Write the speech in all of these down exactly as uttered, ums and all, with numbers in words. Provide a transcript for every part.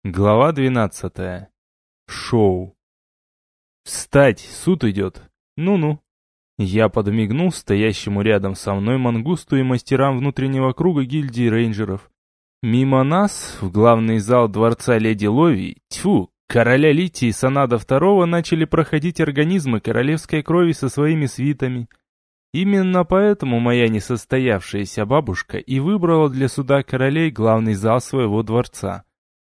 Глава двенадцатая. Шоу. «Встать, суд идет!» «Ну-ну». Я подмигнул стоящему рядом со мной мангусту и мастерам внутреннего круга гильдии рейнджеров. Мимо нас, в главный зал дворца Леди Лови, тьфу, короля Лити и Санада второго начали проходить организмы королевской крови со своими свитами. Именно поэтому моя несостоявшаяся бабушка и выбрала для суда королей главный зал своего дворца.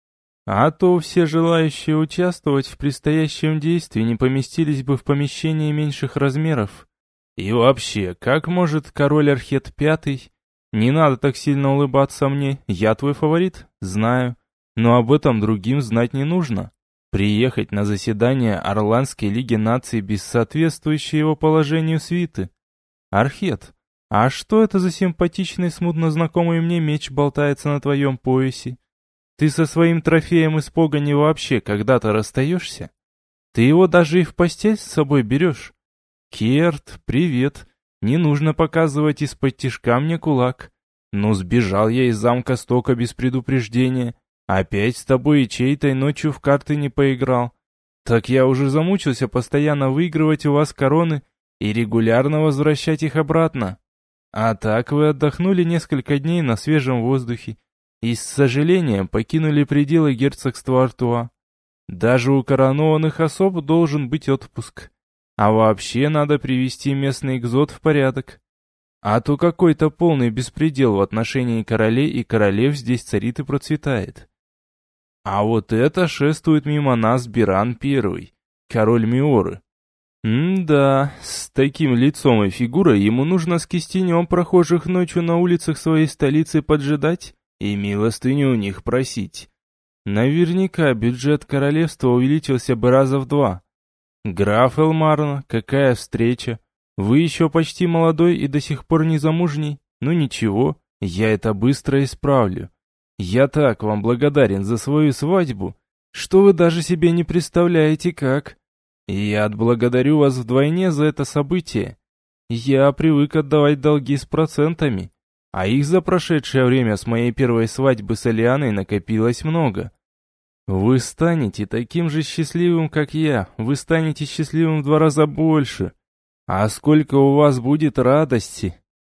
А то все желающие участвовать в предстоящем действии не поместились бы в помещении меньших размеров. И вообще, как может король Архет Пятый? Не надо так сильно улыбаться мне, я твой фаворит, знаю. Но об этом другим знать не нужно. Приехать на заседание Орландской Лиги Наций без соответствующей его положению свиты. Архет, а что это за симпатичный, смутно знакомый мне меч болтается на твоем поясе? Ты со своим трофеем из погони вообще когда-то расстаешься? Ты его даже и в постель с собой берешь? Керт, привет. Не нужно показывать из-под тишка мне кулак. Ну, сбежал я из замка Стока без предупреждения. Опять с тобой и чьей-то ночью в карты не поиграл. Так я уже замучился постоянно выигрывать у вас короны и регулярно возвращать их обратно. А так вы отдохнули несколько дней на свежем воздухе и с сожалением покинули пределы герцогства Артуа. Даже у коронованных особ должен быть отпуск. А вообще надо привести местный экзот в порядок. А то какой-то полный беспредел в отношении королей и королев здесь царит и процветает. А вот это шествует мимо нас Биран Первый, король Миоры. М-да, с таким лицом и фигурой ему нужно с кистенем прохожих ночью на улицах своей столицы поджидать и милостыню у них просить. Наверняка бюджет королевства увеличился бы раза в два. Граф Элмарно, какая встреча! Вы еще почти молодой и до сих пор не замужний. Ну ничего, я это быстро исправлю. Я так вам благодарен за свою свадьбу, что вы даже себе не представляете как. И я отблагодарю вас вдвойне за это событие. Я привык отдавать долги с процентами. А их за прошедшее время с моей первой свадьбы с Элианой накопилось много. Вы станете таким же счастливым, как я. Вы станете счастливым в два раза больше. А сколько у вас будет радости!»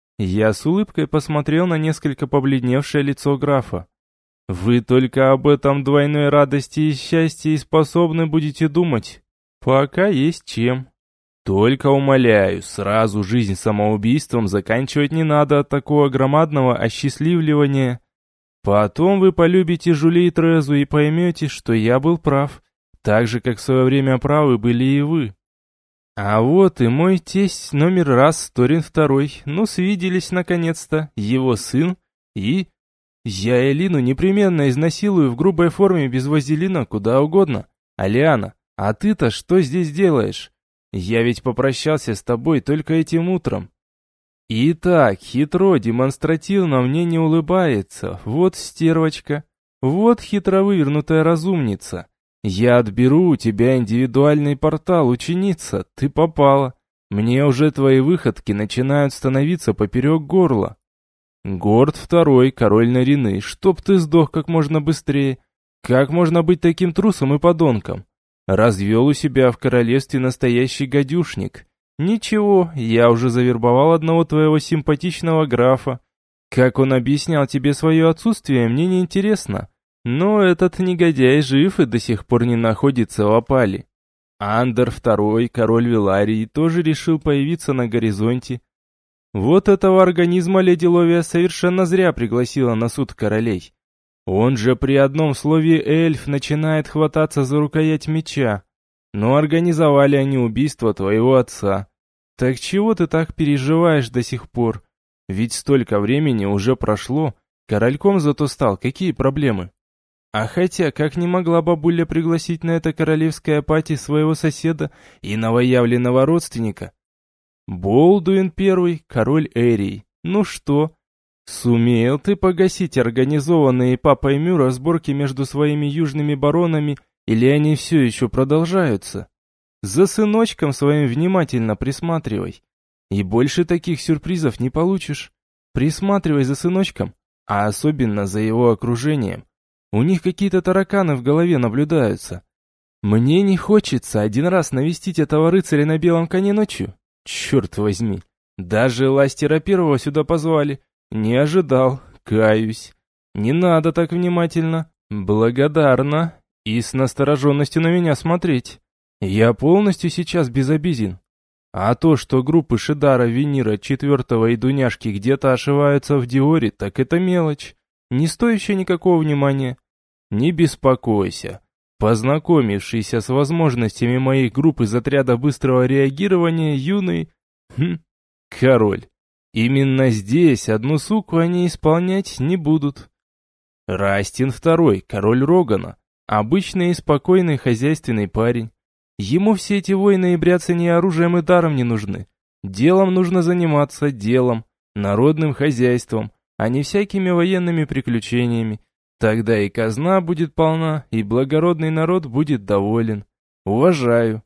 Я с улыбкой посмотрел на несколько побледневшее лицо графа. «Вы только об этом двойной радости и счастье и способны будете думать. Пока есть чем. Только умоляю, сразу жизнь самоубийством заканчивать не надо от такого громадного осчастливливания. Потом вы полюбите Жюли и Трезу и поймете, что я был прав, так же, как в свое время правы были и вы. А вот и мой тесть номер раз, Торин Второй, ну свиделись наконец-то, его сын и... Я Элину непременно изнасилую в грубой форме без вазелина куда угодно. Алиана, а ты-то что здесь делаешь? Я ведь попрощался с тобой только этим утром. И так, хитро, демонстративно мне не улыбается. Вот стервочка. Вот хитро вывернутая разумница. Я отберу у тебя индивидуальный портал, ученица. Ты попала. Мне уже твои выходки начинают становиться поперек горла. Горд Второй, король Нарины, чтоб ты сдох как можно быстрее. Как можно быть таким трусом и подонком? Развел у себя в королевстве настоящий гадюшник. Ничего, я уже завербовал одного твоего симпатичного графа. Как он объяснял тебе свое отсутствие, мне не интересно. Но этот негодяй жив и до сих пор не находится в опале. Андер Второй, король Виларии, тоже решил появиться на горизонте. Вот этого организма леди Ловия совершенно зря пригласила на суд королей. Он же при одном слове эльф начинает хвататься за рукоять меча. Но организовали они убийство твоего отца. Так чего ты так переживаешь до сих пор? Ведь столько времени уже прошло. Корольком зато стал, какие проблемы? А хотя, как не могла бабуля пригласить на это королевское пати своего соседа и новоявленного родственника? Болдуин Первый, король Эрии. Ну что? Сумел ты погасить организованные папой Мю разборки между своими южными баронами, или они все еще продолжаются? За сыночком своим внимательно присматривай. И больше таких сюрпризов не получишь. Присматривай за сыночком, а особенно за его окружением. У них какие-то тараканы в голове наблюдаются. Мне не хочется один раз навестить этого рыцаря на белом коне ночью. Черт возьми, даже Ластера Первого сюда позвали. Не ожидал, каюсь. Не надо так внимательно. Благодарна. И с настороженностью на меня смотреть. Я полностью сейчас безобиден. А то, что группы Шидара, Венера, Четвертого и Дуняшки где-то ошиваются в Диоре, так это мелочь, не стоящая никакого внимания. Не беспокойся. Познакомившийся с возможностями моей группы из отряда быстрого реагирования, юный... Хм, король. Именно здесь одну суку они исполнять не будут. Растин Второй, король Рогана. Обычный и спокойный хозяйственный парень. Ему все эти войны и бряцания оружием и даром не нужны. Делом нужно заниматься, делом, народным хозяйством, а не всякими военными приключениями. Тогда и казна будет полна, и благородный народ будет доволен. Уважаю.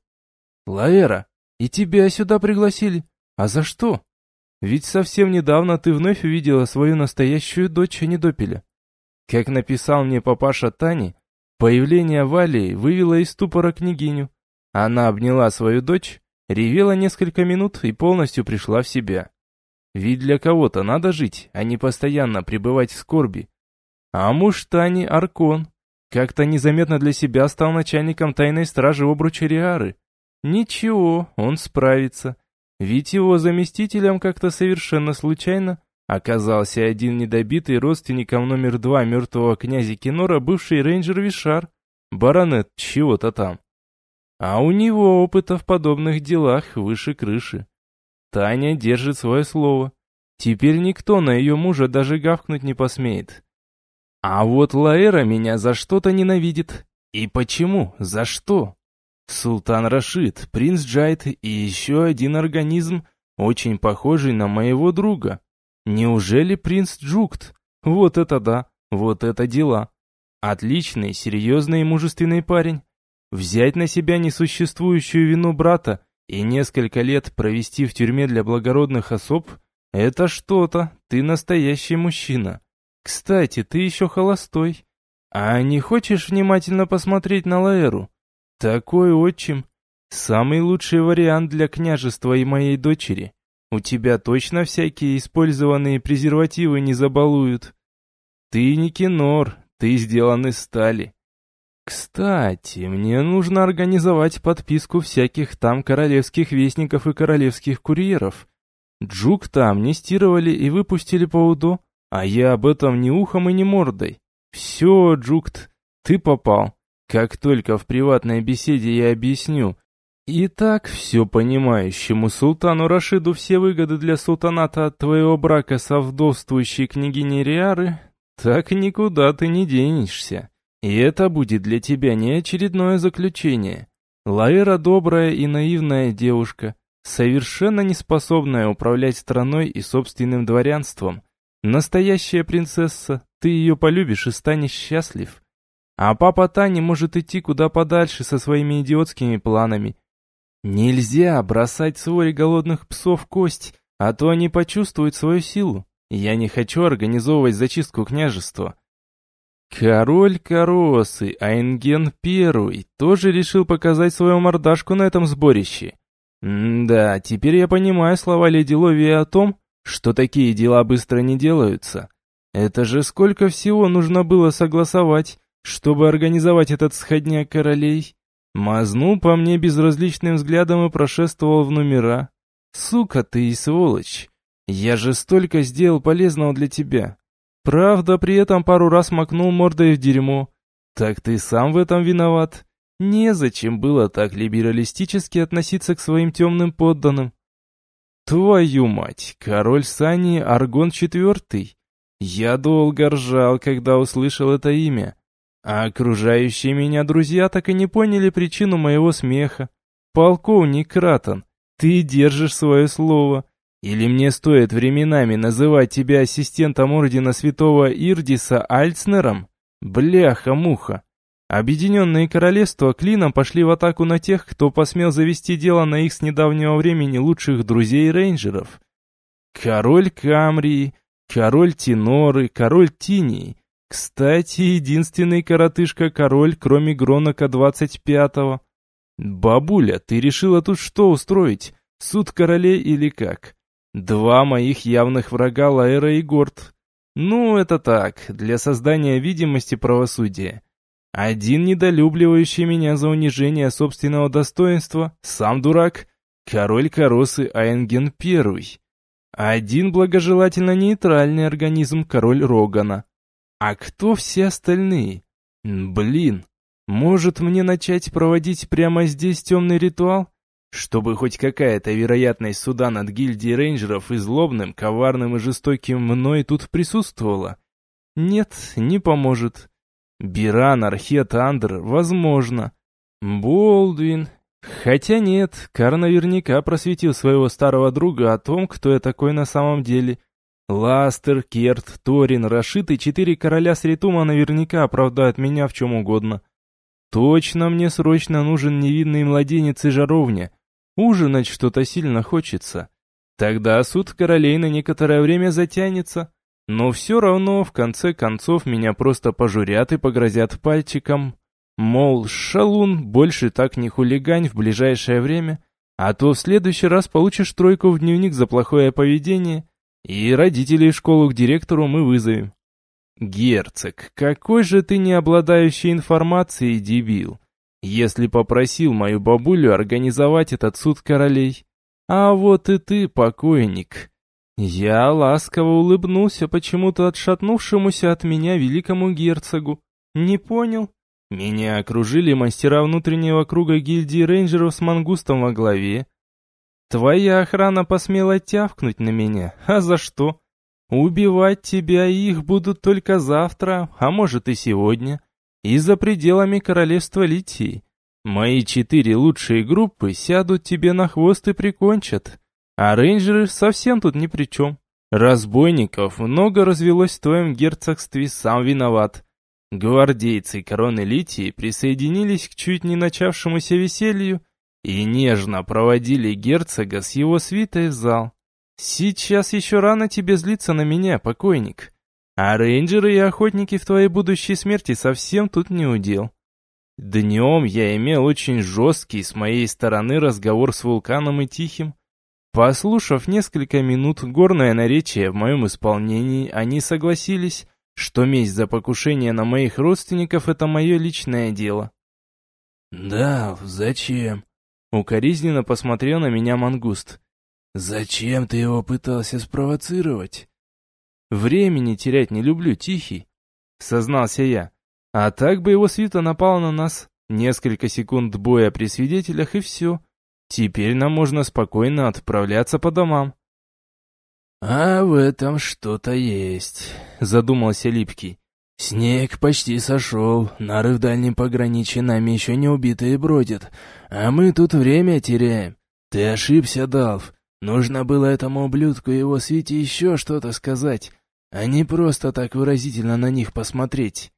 Лаэра, и тебя сюда пригласили. А за что? Ведь совсем недавно ты вновь увидела свою настоящую дочь, а не Допеля. Как написал мне папаша Тани, появление Валии вывело из ступора княгиню. Она обняла свою дочь, ревела несколько минут и полностью пришла в себя. Ведь для кого-то надо жить, а не постоянно пребывать в скорби. А муж Тани Аркон как-то незаметно для себя стал начальником тайной стражи обруча Риары. Ничего, он справится. Ведь его заместителем как-то совершенно случайно оказался один недобитый родственником номер два мертвого князя Кинора, бывший рейнджер Вишар, баронет чего-то там. А у него опыта в подобных делах выше крыши. Таня держит свое слово. Теперь никто на ее мужа даже гавкнуть не посмеет. А вот Лаэра меня за что-то ненавидит. И почему? За что? Султан Рашид, принц Джайд и еще один организм, очень похожий на моего друга. Неужели принц Джукт? Вот это да, вот это дела. Отличный, серьезный и мужественный парень. Взять на себя несуществующую вину брата и несколько лет провести в тюрьме для благородных особ – это что-то, ты настоящий мужчина. Кстати, ты еще холостой. А не хочешь внимательно посмотреть на Лаэру? Такой отчим. Самый лучший вариант для княжества и моей дочери. У тебя точно всякие использованные презервативы не забалуют. Ты не Кинор, ты сделан из стали. Кстати, мне нужно организовать подписку всяких там королевских вестников и королевских курьеров. Джукта амнистировали и выпустили по УДО, а я об этом ни ухом и ни мордой. Все, Джукт, ты попал. Как только в приватной беседе я объясню. И так все понимающему султану Рашиду все выгоды для султаната от твоего брака со вдовствующей княгиней Риары, так никуда ты не денешься. И это будет для тебя не очередное заключение. Лаэра добрая и наивная девушка, совершенно не способная управлять страной и собственным дворянством. Настоящая принцесса, ты ее полюбишь и станешь счастлив. А папа Тани может идти куда подальше со своими идиотскими планами. Нельзя бросать своре голодных псов кость, а то они почувствуют свою силу. Я не хочу организовывать зачистку княжества. Король Коросы, Айнген Первый, тоже решил показать свою мордашку на этом сборище. М-да, теперь я понимаю слова леди Ловии о том, что такие дела быстро не делаются. Это же сколько всего нужно было согласовать, чтобы организовать этот сходняк королей. Мазнул по мне безразличным взглядом и прошествовал в номера. Сука ты и сволочь. Я же столько сделал полезного для тебя. Правда, при этом пару раз макнул мордой в дерьмо. Так ты сам в этом виноват. Незачем было так либералистически относиться к своим темным подданным. Твою мать, король Сани Аргон Четвертый. Я долго ржал, когда услышал это имя. А окружающие меня друзья так и не поняли причину моего смеха. Полковник Кратон, ты держишь свое слово. Или мне стоит временами называть тебя ассистентом ордена святого Ирдиса Альцнером? Бляха-муха. Объединенные королевства клином пошли в атаку на тех, кто посмел завести дело на их с недавнего времени лучших друзей рейнджеров. Король Камрии, король Тиноры, король Тинии. Кстати, единственный коротышка-король, кроме Гронока двадцать пятого. Бабуля, ты решила тут что устроить? Суд королей или как? Два моих явных врага Лаэра и Горд. Ну, это так, для создания видимости правосудия. Один недолюбливающий меня за унижение собственного достоинства, сам дурак, король Коросы Айнген Первый. Один благожелательно нейтральный организм, король Рогана. А кто все остальные? Блин, может мне начать проводить прямо здесь темный ритуал? Чтобы хоть какая-то вероятность суда над гильдией рейнджеров и злобным, коварным и жестоким мной тут присутствовала? Нет, не поможет. Биран, Архет, Андр, возможно. Болдвин. Хотя нет, Кар наверняка просветил своего старого друга о том, кто я такой на самом деле. Ластер, Керт, Торин, Рашид и четыре короля Сретума наверняка оправдают меня в чем угодно. Точно мне срочно нужен невинный младенец и жаровня. Ужинать что-то сильно хочется. Тогда суд королей на некоторое время затянется. Но все равно, в конце концов, меня просто пожурят и погрозят пальчиком. Мол, шалун, больше так не хулигань в ближайшее время, а то в следующий раз получишь тройку в дневник за плохое поведение, и родителей в школу к директору мы вызовем. Герцог, какой же ты не обладающий информацией дебил, если попросил мою бабулю организовать этот суд королей. А вот и ты, покойник. Я ласково улыбнулся почему-то отшатнувшемуся от меня великому герцогу. Не понял? Меня окружили мастера внутреннего круга гильдии рейнджеров с мангустом во главе. Твоя охрана посмела тявкнуть на меня, а за что? Убивать тебя и их будут только завтра, а может и сегодня, и за пределами королевства Литии. Мои четыре лучшие группы сядут тебе на хвост и прикончат, а рейнджеры совсем тут ни при чем. Разбойников много развелось в твоем герцогстве, сам виноват. Гвардейцы короны Литии присоединились к чуть не начавшемуся веселью и нежно проводили герцога с его свитой в зал. Сейчас еще рано тебе злиться на меня, покойник. А рейнджеры и охотники в твоей будущей смерти совсем тут не удел. Днем я имел очень жесткий с моей стороны разговор с Вулканом и Тихим. Послушав несколько минут горное наречие в моем исполнении, они согласились, что месть за покушение на моих родственников – это мое личное дело. «Да, зачем?» – укоризненно посмотрел на меня мангуст. «Зачем ты его пытался спровоцировать?» «Времени терять не люблю, Тихий», — сознался я. «А так бы его свита напала на нас. Несколько секунд боя при свидетелях и все. Теперь нам можно спокойно отправляться по домам». «А в этом что-то есть», — задумался Липкий. «Снег почти сошел, нары в дальнем пограничье нами еще не убитые бродят, а мы тут время теряем. Ты ошибся, Далф. Нужно было этому ублюдку и его свите еще что-то сказать, а не просто так выразительно на них посмотреть».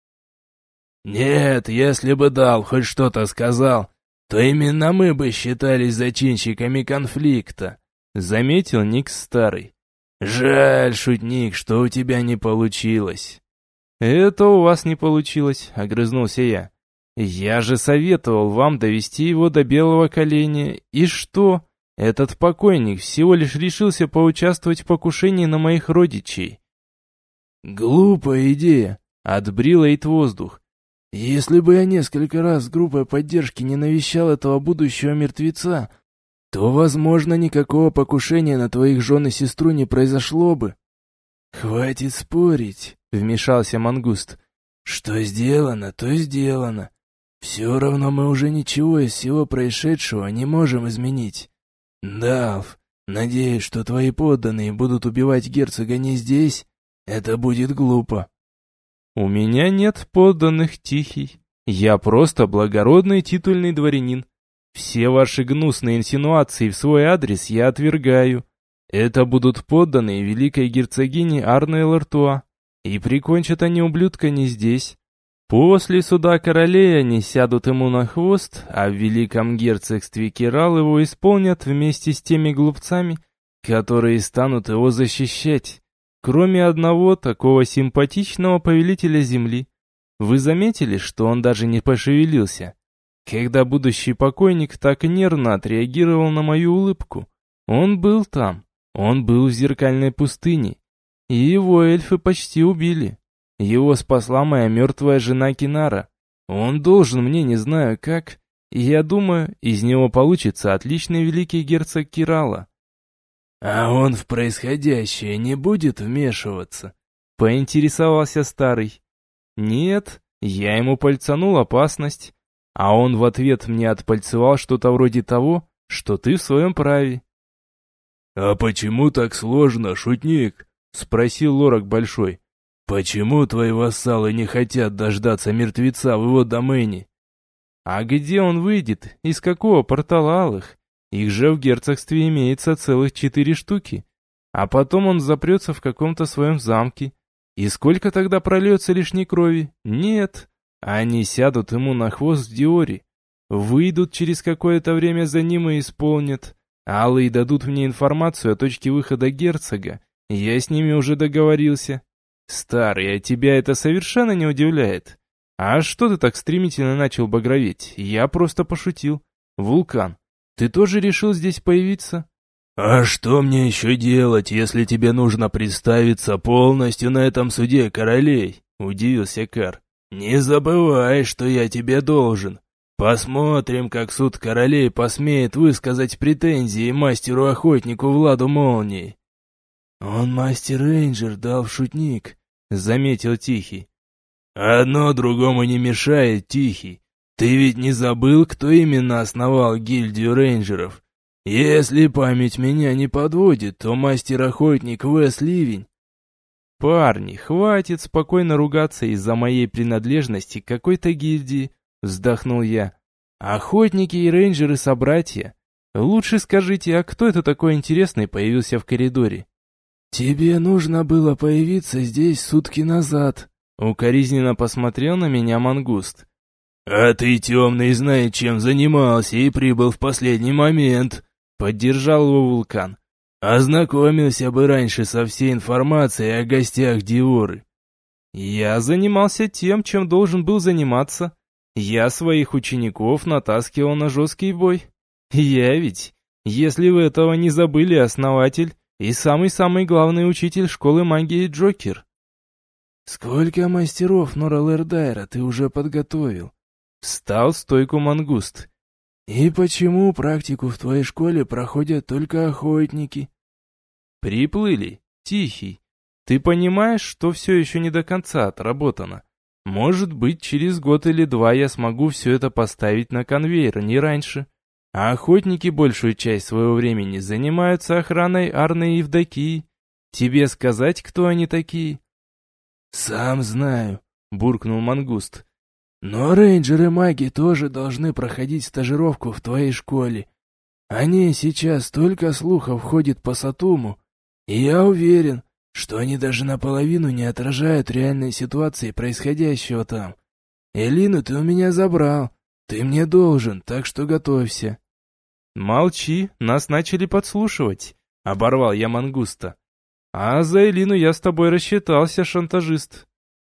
«Нет, если бы Далф хоть что-то сказал, то именно мы бы считались зачинщиками конфликта», — заметил Никс Старый. «Жаль, шутник, что у тебя не получилось». «Это у вас не получилось», — огрызнулся я. «Я же советовал вам довести его до белого коленя. И что? Этот покойник всего лишь решился поучаствовать в покушении на моих родичей». «Глупая идея», — отбрил Эйт воздух. «Если бы я несколько раз с группой поддержки не навещал этого будущего мертвеца, то, возможно, никакого покушения на твоих жен и сестру не произошло бы». «Хватит спорить», — вмешался мангуст. «Что сделано, то сделано. Все равно мы уже ничего из всего происшедшего не можем изменить. Далф, надеюсь, что твои подданные будут убивать герцога не здесь. Это будет глупо». «У меня нет подданных, Тихий. Я просто благородный титульный дворянин. Все ваши гнусные инсинуации в свой адрес я отвергаю. Это будут подданные великой герцогини Арны Лартуа, и прикончат они ублюдка не здесь. После суда королей они сядут ему на хвост, а в великом герцогстве Кирал его исполнят вместе с теми глупцами, которые станут его защищать. Кроме одного такого симпатичного повелителя земли. Вы заметили, что он даже не пошевелился? Когда будущий покойник так нервно отреагировал на мою улыбку. Он был там, он был в зеркальной пустыне, и его эльфы почти убили. Его спасла моя мертвая жена Кинара. Он должен мне не знаю как, и я думаю, из него получится отличный великий герцог Кирала. «А он в происходящее не будет вмешиваться?» — поинтересовался старый. «Нет, я ему пальцанул опасность, а он в ответ мне отпальцевал что-то вроде того, что ты в своем праве». «А почему так сложно, шутник?» — спросил Лорак Большой. «Почему твои вассалы не хотят дождаться мертвеца в его домене?» «А где он выйдет? Из какого портала алых? Их же в герцогстве имеется целых четыре штуки. А потом он запрется в каком-то своем замке. И сколько тогда прольется лишней крови? Нет. Они сядут ему на хвост в Диоре. Выйдут через какое-то время за ним и исполнят. Алые дадут мне информацию о точке выхода герцога. Я с ними уже договорился. Старый, а тебя это совершенно не удивляет? А что ты так стремительно начал багроветь? Я просто пошутил. Вулкан, ты тоже решил здесь появиться?» «А что мне еще делать, если тебе нужно представиться полностью на этом суде королей?» — удивился Кар. «Не забывай, что я тебе должен. Посмотрим, как суд королей посмеет высказать претензии мастеру-охотнику Владу Молнии». «Он мастер-рейнджер, дал в шутник», — заметил Тихий. «Одно другому не мешает, Тихий. Ты ведь не забыл, кто именно основал гильдию рейнджеров? Если память меня не подводит, то мастер-охотник Вес Ливень». «Парни, хватит спокойно ругаться из-за моей принадлежности к какой-то гильдии», — вздохнул я. «Охотники и рейнджеры собратья. Лучше скажите, а кто это такой интересный появился в коридоре?» «Тебе нужно было появиться здесь сутки назад», — укоризненно посмотрел на меня мангуст. «А ты, темный, знаешь, чем занимался и прибыл в последний момент», — поддержал его Вулкан. «Ознакомился бы раньше со всей информацией о гостях Диоры». «Я занимался тем, чем должен был заниматься. Я своих учеников натаскивал на жесткий бой. Я ведь, если вы этого не забыли, основатель и самый-самый главный учитель школы магии Джокер». «Сколько мастеров Норалэрдайра ты уже подготовил?» Встал в стойку мангуст. «И почему практику в твоей школе проходят только охотники?» «Приплыли, Тихий. Ты понимаешь, что все еще не до конца отработано? Может быть, через год или два я смогу все это поставить на конвейер, не раньше. А охотники большую часть своего времени занимаются охраной Арны и Евдокии. Тебе сказать, кто они такие?» «Сам знаю», — буркнул мангуст. «Но рейнджеры-маги тоже должны проходить стажировку в твоей школе. О ней сейчас столько слухов ходит по Сатуму, и я уверен, что они даже наполовину не отражают реальной ситуации происходящего там. Элину ты у меня забрал, ты мне должен, так что готовься». «Молчи, нас начали подслушивать», — оборвал я мангуста. «А за Элину я с тобой рассчитался, шантажист».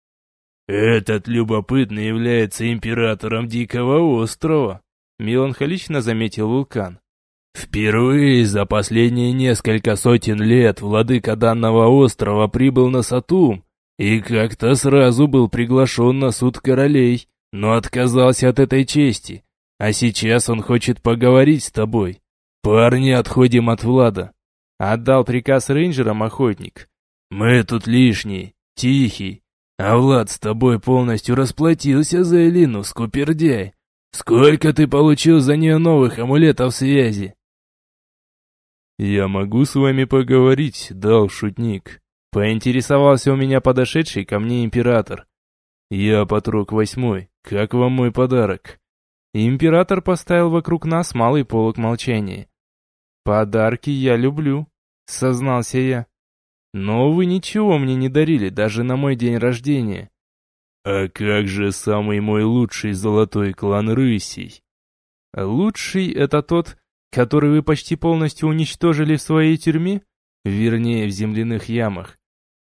«Этот любопытный является императором Дикого острова», — меланхолично заметил Вулкан. «Впервые за последние несколько сотен лет владыка данного острова прибыл на Сатум и как-то сразу был приглашен на суд королей, но отказался от этой чести. А сейчас он хочет поговорить с тобой. Парни, отходим от Влада». Отдал приказ рейнджерам охотник. «Мы тут лишние, Тихий. А Влад с тобой полностью расплатился за Элину, скупердяй. Сколько ты получил за нее новых амулетов связи?» «Я могу с вами поговорить, дал шутник», — поинтересовался у меня подошедший ко мне император. «Я Патрок Восьмой, как вам мой подарок?» Император поставил вокруг нас малый полог молчания. «Подарки я люблю», — сознался я. «Но вы ничего мне не дарили, даже на мой день рождения». «А как же самый мой лучший золотой клан рысей?» «Лучший — это тот, который вы почти полностью уничтожили в своей тюрьме? Вернее, в земляных ямах.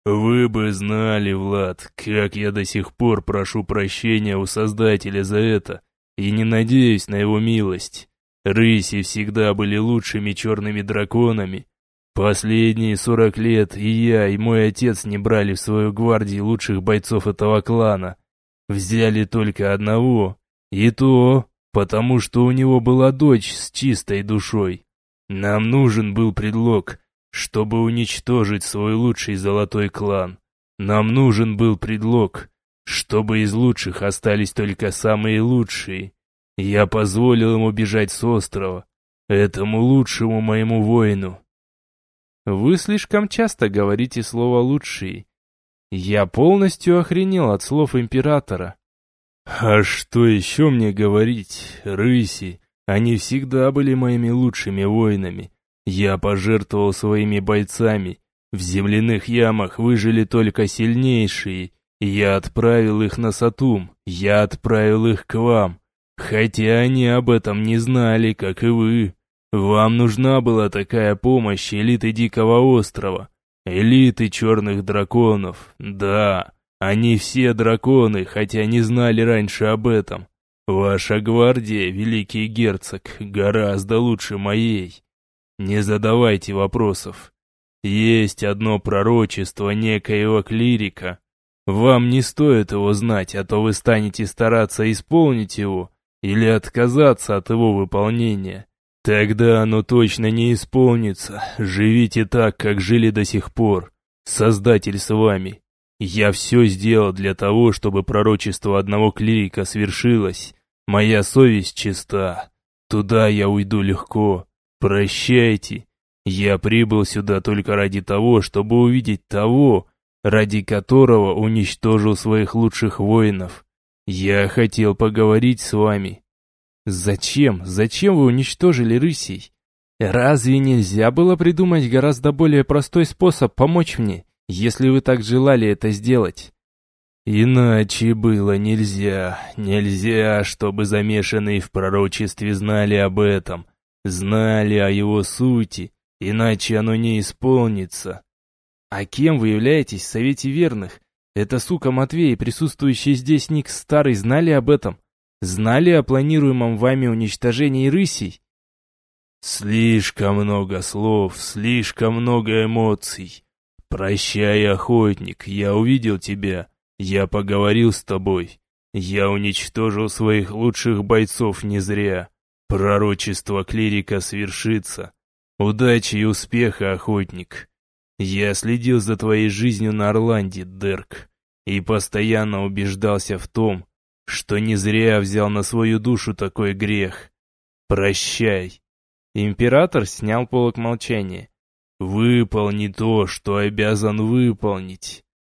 Вы бы знали, Влад, как я до сих пор прошу прощения у Создателя за это и не надеюсь на его милость. Рыси всегда были лучшими черными драконами. Последние сорок лет и я, и мой отец не брали в свою гвардию лучших бойцов этого клана. Взяли только одного, и то потому, что у него была дочь с чистой душой. Нам нужен был предлог, чтобы уничтожить свой лучший золотой клан. Нам нужен был предлог, чтобы из лучших остались только самые лучшие. Я позволил ему бежать с острова, этому лучшему моему воину. Вы слишком часто говорите слово «лучший». Я полностью охренел от слов императора. А что еще мне говорить, рыси? Они всегда были моими лучшими воинами. Я пожертвовал своими бойцами. В земляных ямах выжили только сильнейшие. Я отправил их на Сатум. Я отправил их к вам. Хотя они об этом не знали, как и вы. Вам нужна была такая помощь элиты Дикого острова. Элиты черных драконов. Да, они все драконы, хотя не знали раньше об этом. Ваша гвардия, великий герцог, гораздо лучше моей. Не задавайте вопросов. Есть одно пророчество некоего клирика. Вам не стоит его знать, а то вы станете стараться исполнить его или отказаться от его выполнения. Тогда оно точно не исполнится. Живите так, как жили до сих пор. Создатель с вами. Я все сделал для того, чтобы пророчество одного клирика свершилось. Моя совесть чиста. Туда я уйду легко. Прощайте. Я прибыл сюда только ради того, чтобы увидеть того, ради которого уничтожил своих лучших воинов. Я хотел поговорить с вами. Зачем? Зачем вы уничтожили рысей? Разве нельзя было придумать гораздо более простой способ помочь мне, если вы так желали это сделать? Иначе было нельзя. Нельзя, чтобы замешанные в пророчестве знали об этом, знали о его сути, иначе оно не исполнится. А кем вы являетесь в Совете Верных? Эта сука Матвей и присутствующий здесь Ник Старый знали об этом? Знали о планируемом вами уничтожении рысей? Слишком много слов, слишком много эмоций. Прощай, охотник, я увидел тебя, я поговорил с тобой. Я уничтожил своих лучших бойцов не зря. Пророчество клирика свершится. Удачи и успеха, охотник. Я следил за твоей жизнью на Орланде, Дерк, и постоянно убеждался в том, что не зря взял на свою душу такой грех. Прощай. Император снял полог молчания. Выполни то, что обязан выполнить.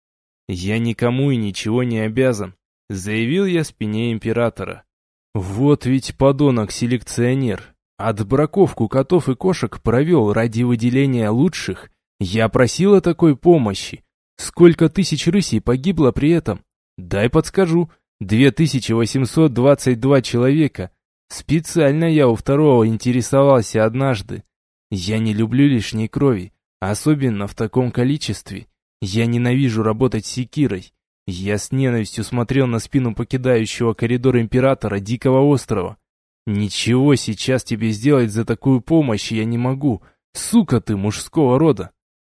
Я никому и ничего не обязан, заявил я спине императора. Вот ведь подонок-селекционер. Отбраковку котов и кошек провел ради выделения лучших. Я просил о такой помощи. Сколько тысяч рысей погибло при этом? Дай подскажу. две тысячи восемьсот двадцать два человека. Специально я у второго интересовался однажды. Я не люблю лишней крови, особенно в таком количестве. Я ненавижу работать секирой. Я с ненавистью смотрел на спину покидающего коридор императора Дикого острова. Ничего сейчас тебе сделать за такую помощь я не могу. Сука ты мужского рода.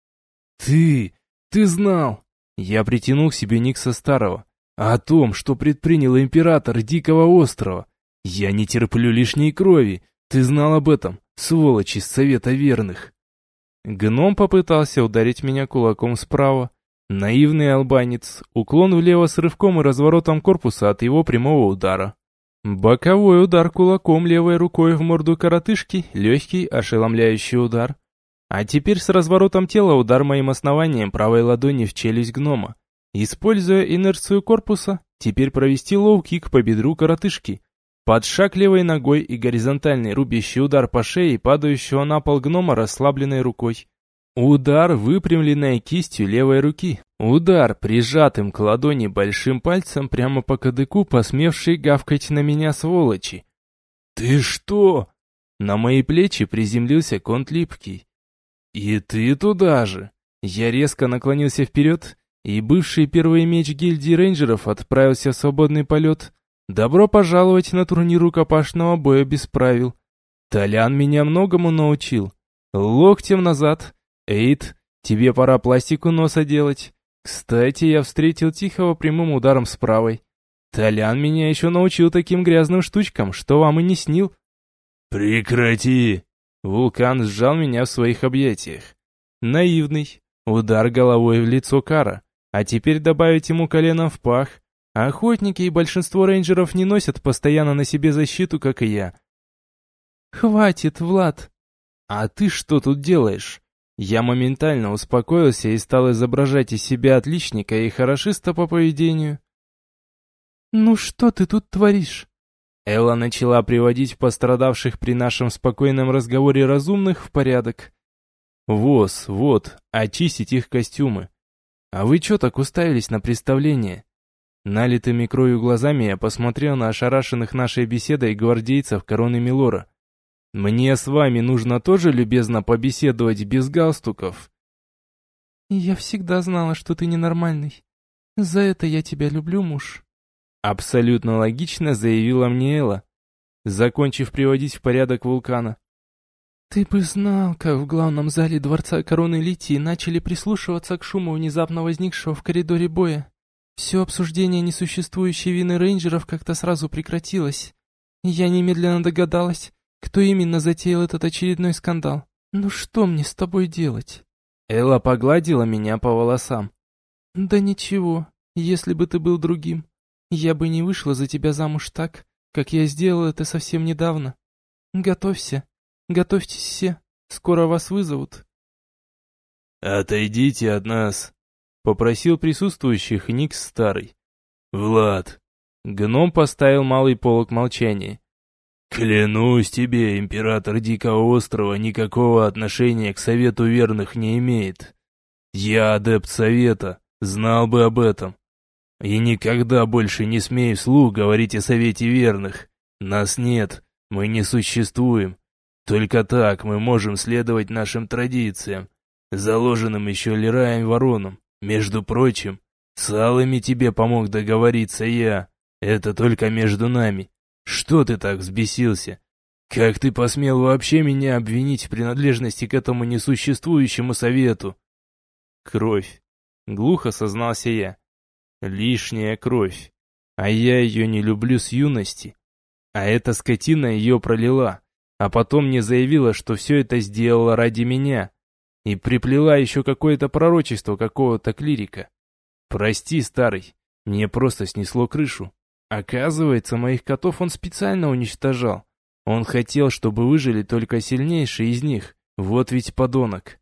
Ты, ты знал. Я притянул к себе Никса Старого. О том, что предпринял император Дикого острова. Я не терплю лишней крови. Ты знал об этом, сволочь из Совета Верных. Гном попытался ударить меня кулаком справа. Наивный албанец, уклон влево с рывком и разворотом корпуса от его прямого удара. Боковой удар кулаком левой рукой в морду коротышки, легкий, ошеломляющий удар. А теперь с разворотом тела удар моим основанием правой ладони в челюсть гнома. Используя инерцию корпуса, теперь провести лоу-кик по бедру коротышки. Подшаг левой ногой и горизонтальный рубящий удар по шее падающего на пол гнома расслабленной рукой. Удар выпрямленной кистью левой руки. Удар прижатым к ладони большим пальцем прямо по кадыку, посмевшей гавкать на меня сволочи. «Ты что?» На мои плечи приземлился конт Липкий. «И ты туда же!» Я резко наклонился вперед, и бывший первый меч гильдии рейнджеров отправился в свободный полет. Добро пожаловать на турнир рукопашного боя без правил. Толян меня многому научил. Локтем назад. Эйд, тебе пора пластику носа делать. Кстати, я встретил Тихого прямым ударом с правой. Толян меня еще научил таким грязным штучкам, что вам и не снил. «Прекрати!» Вулкан сжал меня в своих объятиях. Наивный. Удар головой в лицо Кара. А теперь добавить ему коленом в пах. Охотники и большинство рейнджеров не носят постоянно на себе защиту, как и я. «Хватит, Влад!» «А ты что тут делаешь?» Я моментально успокоился и стал изображать из себя отличника и хорошиста по поведению. «Ну что ты тут творишь?» Элла начала приводить пострадавших при нашем спокойном разговоре разумных в порядок. «Воз, вот, очистить их костюмы. А вы чё так уставились на представление?» Налитыми кровью глазами я посмотрел на ошарашенных нашей беседой гвардейцев короны Милора. «Мне с вами нужно тоже любезно побеседовать без галстуков». «Я всегда знала, что ты ненормальный. За это я тебя люблю, муж». Абсолютно логично заявила мне Элла, закончив приводить в порядок Вулкана. «Ты бы знал, как в главном зале дворца короны Литии начали прислушиваться к шуму, внезапно возникшего в коридоре боя. Все обсуждение несуществующей вины рейнджеров как-то сразу прекратилось. Я немедленно догадалась, кто именно затеял этот очередной скандал. Ну что мне с тобой делать?» Элла погладила меня по волосам. «Да ничего, если бы ты был другим, я бы не вышла за тебя замуж так, как я сделала это совсем недавно. Готовься, готовьтесь все, скоро вас вызовут». «Отойдите от нас», — попросил присутствующих Никс Старый. «Влад». Гном поставил малый полог молчания. «Клянусь тебе, император Дикого острова никакого отношения к Совету Верных не имеет. Я адепт Совета, знал бы об этом. И никогда больше не смею вслух говорить о Совете Верных. Нас нет, мы не существуем. Только так мы можем следовать нашим традициям, заложенным еще Лираем Вороном. Между прочим, с Алыми тебе помог договориться я. Это только между нами. Что ты так взбесился? Как ты посмел вообще меня обвинить в принадлежности к этому несуществующему совету?» «Кровь», — глухо сознался я. «Лишняя кровь. А я ее не люблю с юности. А эта скотина ее пролила, а потом мне заявила, что все это сделала ради меня. И приплела еще какое-то пророчество какого-то клирика. Прости, старый, мне просто снесло крышу. Оказывается, моих котов он специально уничтожал. Он хотел, чтобы выжили только сильнейшие из них. Вот ведь подонок».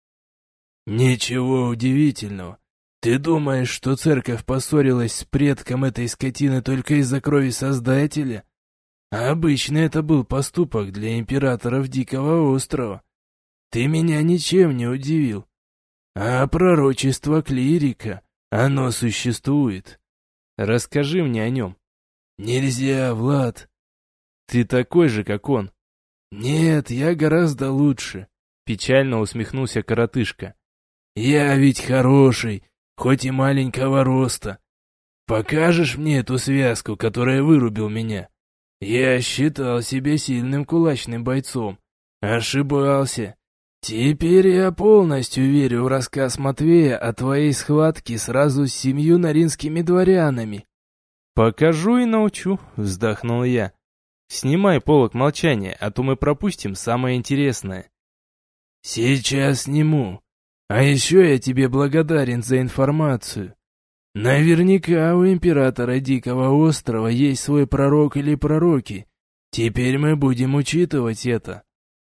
«Ничего удивительного. Ты думаешь, что церковь поссорилась с предком этой скотины только из-за крови Создателя? А обычно это был поступок для императоров Дикого острова. Ты меня ничем не удивил. А пророчество клирика, оно существует. Расскажи мне о нем». «Нельзя, Влад». «Ты такой же, как он». «Нет, я гораздо лучше», — печально усмехнулся коротышка. «Я ведь хороший, хоть и маленького роста. Покажешь мне эту связку, которая вырубил меня? Я считал себя сильным кулачным бойцом. Ошибался. Теперь я полностью верю в рассказ Матвея о твоей схватке сразу с семью наринскими дворянами». «Покажу и научу», — вздохнул я. «Снимай полог молчания, а то мы пропустим самое интересное». «Сейчас сниму. А еще я тебе благодарен за информацию. Наверняка у императора Дикого острова есть свой пророк или пророки. Теперь мы будем учитывать это».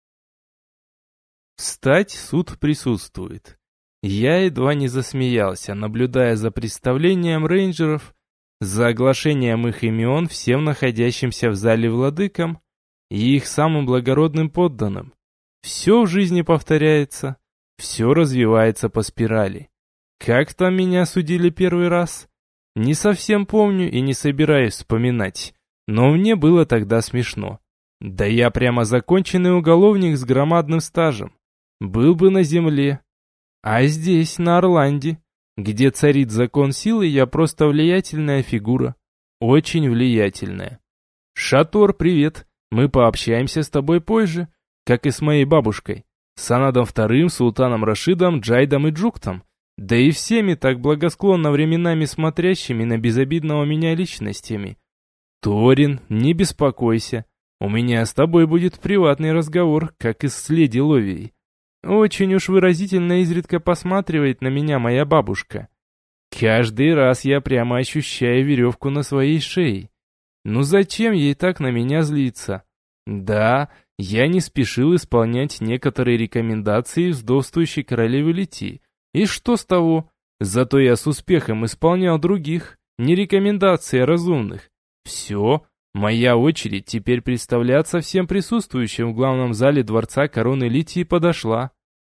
Встать суд присутствует. Я едва не засмеялся, наблюдая за представлением рейнджеров, за оглашением их имен всем находящимся в зале владыкам и их самым благородным подданным. Все в жизни повторяется, все развивается по спирали. Как там меня судили первый раз? Не совсем помню и не собираюсь вспоминать, но мне было тогда смешно. Да я прямо законченный уголовник с громадным стажем. Был бы на земле. А здесь, на Орланде, где царит закон силы, я просто влиятельная фигура. Очень влиятельная. Шатор, привет. Мы пообщаемся с тобой позже, как и с моей бабушкой. Санадом вторым, Султаном Рашидом, Джайдом и Джуктом. Да и всеми так благосклонно временами смотрящими на безобидного меня личностями. Торин, не беспокойся. У меня с тобой будет приватный разговор, как и с леди Ловией. Очень уж выразительно изредка посматривает на меня моя бабушка. Каждый раз я прямо ощущаю веревку на своей шее. Ну зачем ей так на меня злиться? Да, я не спешил исполнять некоторые рекомендации вдовствующей королевы Литии. И что с того? Зато я с успехом исполнял других, не рекомендации, а разумных. Все, моя очередь теперь представляться всем присутствующим в главном зале дворца короны Литии подошла.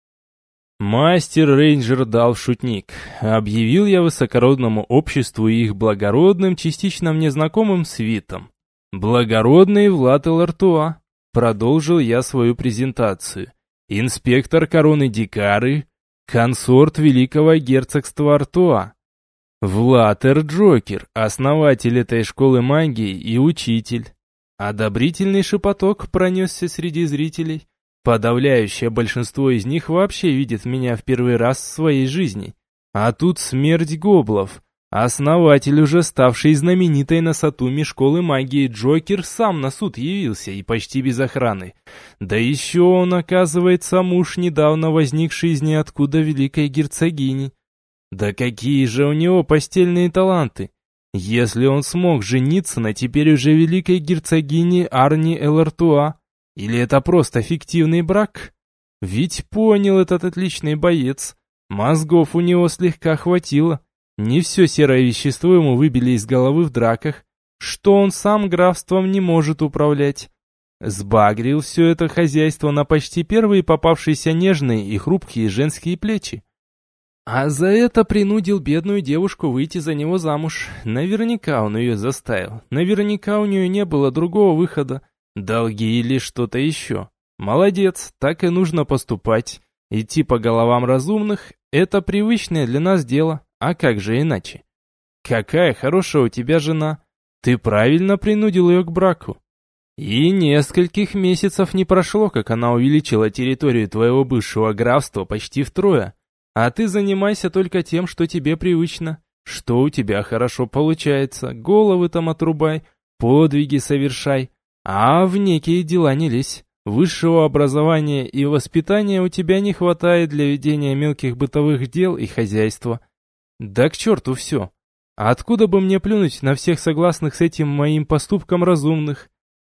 Мастер-рейнджер дал шутник. Объявил я высокородному обществу и их благородным, частично мне знакомым свитам. Благородный Влад Элартуа. Продолжил я свою презентацию. Инспектор короны Дикары, консорт великого герцогства Артуа. Влатер Джокер, основатель этой школы магии и учитель. Одобрительный шепоток пронесся среди зрителей. Подавляющее большинство из них вообще видит меня в первый раз в своей жизни. А тут смерть гоблов. Основатель, уже ставший знаменитой на Сатуме школы магии, Джокер сам на суд явился и почти без охраны. Да еще он, оказывается, муж недавно возникшей из ниоткуда великой герцогини. Да какие же у него постельные таланты! Если он смог жениться на теперь уже великой герцогине Арни Элартуа, или это просто фиктивный брак? Ведь понял этот отличный боец. Мозгов у него слегка хватило. Не все серое вещество ему выбили из головы в драках, что он сам графством не может управлять. Сбагрил все это хозяйство на почти первые попавшиеся нежные и хрупкие женские плечи. А за это принудил бедную девушку выйти за него замуж. Наверняка он ее заставил. Наверняка у нее не было другого выхода. Долги или что-то еще. Молодец, так и нужно поступать. Идти по головам разумных – это привычное для нас дело. А как же иначе? Какая хорошая у тебя жена. Ты правильно принудил ее к браку. И нескольких месяцев не прошло, как она увеличила территорию твоего бывшего графства почти втрое. А ты занимайся только тем, что тебе привычно, что у тебя хорошо получается, головы там отрубай, подвиги совершай, а в некие дела не лезь. Высшего образования и воспитания у тебя не хватает для ведения мелких бытовых дел и хозяйства. Да к черту все. А откуда бы мне плюнуть на всех согласных с этим моим поступком разумных?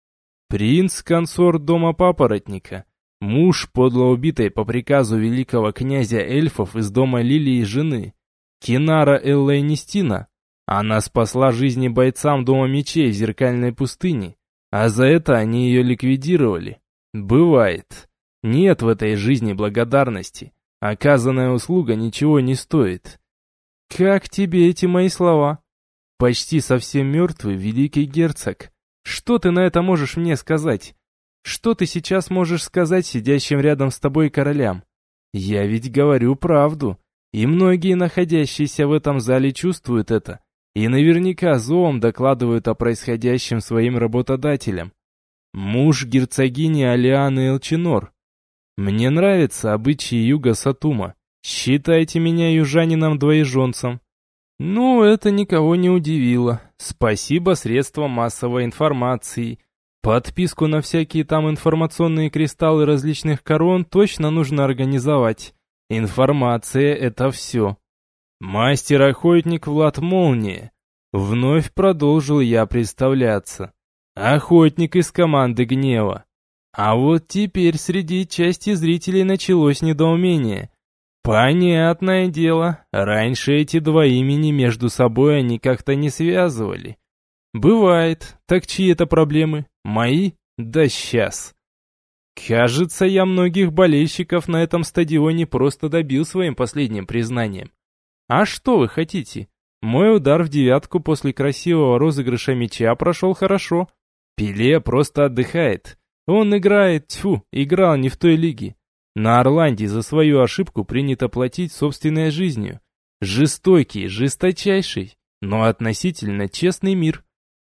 Принц-консорт дома папоротника, муж подло убитой по приказу великого князя эльфов из дома Лилии жены, Кинара Эллайнистина. Она спасла жизни бойцам дома мечей в зеркальной пустыне, а за это они ее ликвидировали. Бывает. Нет в этой жизни благодарности. Оказанная услуга ничего не стоит. Как тебе эти мои слова? Почти совсем мертвый великий герцог. Что ты на это можешь мне сказать? Что ты сейчас можешь сказать сидящим рядом с тобой королям? Я ведь говорю правду, и многие находящиеся в этом зале чувствуют это, и наверняка зовом докладывают о происходящем своим работодателям. Муж герцогини Алианы Элчинор. Мне нравятся обычаи юга Сатума. Считайте меня южанином-двоеженцем. Ну, это никого не удивило. Спасибо средствам массовой информации. Подписку на всякие там информационные кристаллы различных корон точно нужно организовать. Информация — это все. Мастер-охотник Влад Молния. Вновь продолжил я представляться. Охотник из команды Гнева. А вот теперь среди части зрителей началось недоумение. Понятное дело, раньше эти два имени между собой они как-то не связывали. Бывает, так чьи это проблемы? Мои? Да сейчас. Кажется, я многих болельщиков на этом стадионе просто добил своим последним признанием. А что вы хотите? Мой удар в девятку после красивого розыгрыша мяча прошел хорошо. Пеле просто отдыхает. Он играет, тьфу, играл не в той лиге. На Орланде за свою ошибку принято платить собственной жизнью. Жестокий, жесточайший, но относительно честный мир.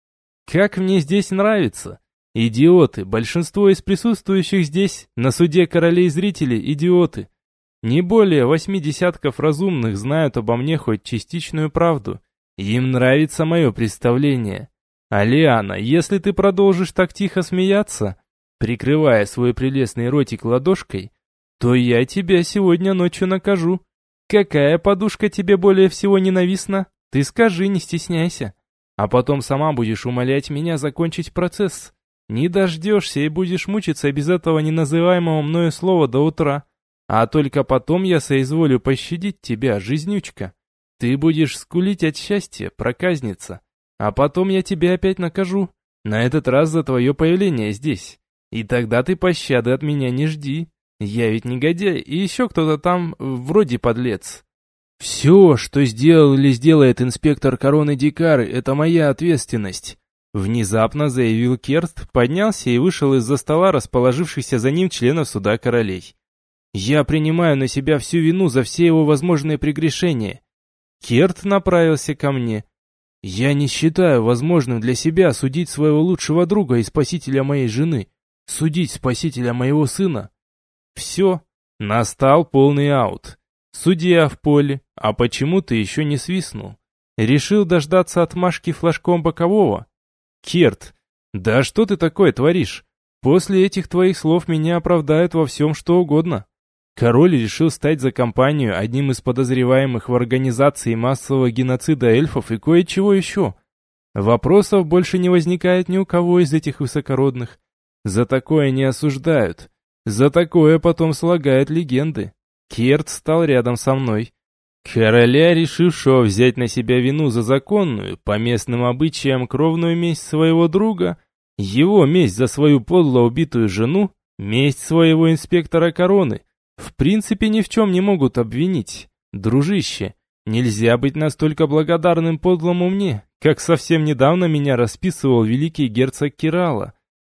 Как мне здесь нравится. Идиоты, большинство из присутствующих здесь, на суде королей зрителей, идиоты. Не более восьми десятков разумных знают обо мне хоть частичную правду. Им нравится мое представление. Алиана, если ты продолжишь так тихо смеяться, прикрывая свой прелестный ротик ладошкой, то я тебя сегодня ночью накажу. Какая подушка тебе более всего ненавистна? Ты скажи, не стесняйся. А потом сама будешь умолять меня закончить процесс. Не дождешься и будешь мучиться без этого неназываемого мною слова до утра. А только потом я соизволю пощадить тебя, жизнючка. Ты будешь скулить от счастья, проказница. А потом я тебя опять накажу. На этот раз за твое появление здесь. И тогда ты пощады от меня не жди. Я ведь негодяй, и еще кто-то там вроде подлец. Все, что сделал или сделает инспектор короны Дикары, это моя ответственность. Внезапно заявил Керт, поднялся и вышел из-за стола расположившихся за ним членов суда королей. Я принимаю на себя всю вину за все его возможные прегрешения. Керт направился ко мне. Я не считаю возможным для себя судить своего лучшего друга и спасителя моей жены, судить спасителя моего сына. Все, настал полный аут. Судья в поле, а почему ты еще не свистнул? Решил дождаться отмашки флажком бокового? Керт, да что ты такое творишь? После этих твоих слов меня оправдают во всем что угодно. Король решил стать за компанию одним из подозреваемых в организации массового геноцида эльфов и кое-чего еще. Вопросов больше не возникает ни у кого из этих высокородных. За такое не осуждают. За такое потом слагают легенды. Керт стал рядом со мной. Короля, решившего взять на себя вину за законную, по местным обычаям, кровную месть своего друга, его месть за свою подло убитую жену, месть своего инспектора короны, в принципе ни в чем не могут обвинить. Дружище, нельзя быть настолько благодарным подлому мне, как совсем недавно меня расписывал великий герцог Кирала.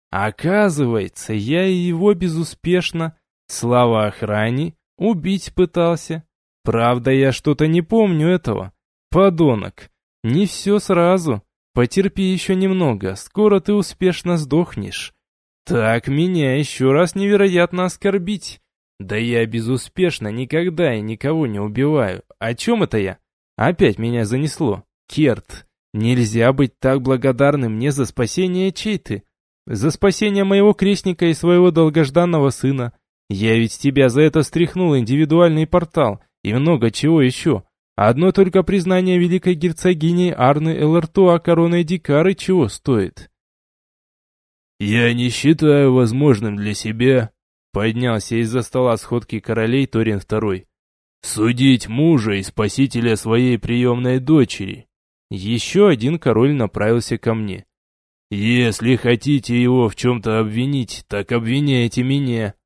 Оказывается, я и его безуспешно, слава охране, убить пытался. Правда, я что-то не помню этого. Подонок, не все сразу. Потерпи еще немного, скоро ты успешно сдохнешь. Так меня еще раз невероятно оскорбить. Да я безуспешно никогда и никого не убиваю. О чем это я? Опять меня занесло. Керт, нельзя быть так благодарным мне за спасение чей ты. За спасение моего крестника и своего долгожданного сына. Я ведь тебя за это стряхнул индивидуальный портал и много чего еще. Одно только признание великой герцогини Арны Элартуа короной Дикары чего стоит? Я не считаю возможным для себя, поднялся из-за стола сходки королей Торин второй, судить мужа и спасителя своей приемной дочери. Еще один король направился ко мне. Если хотите его в чем-то обвинить, так обвиняйте меня.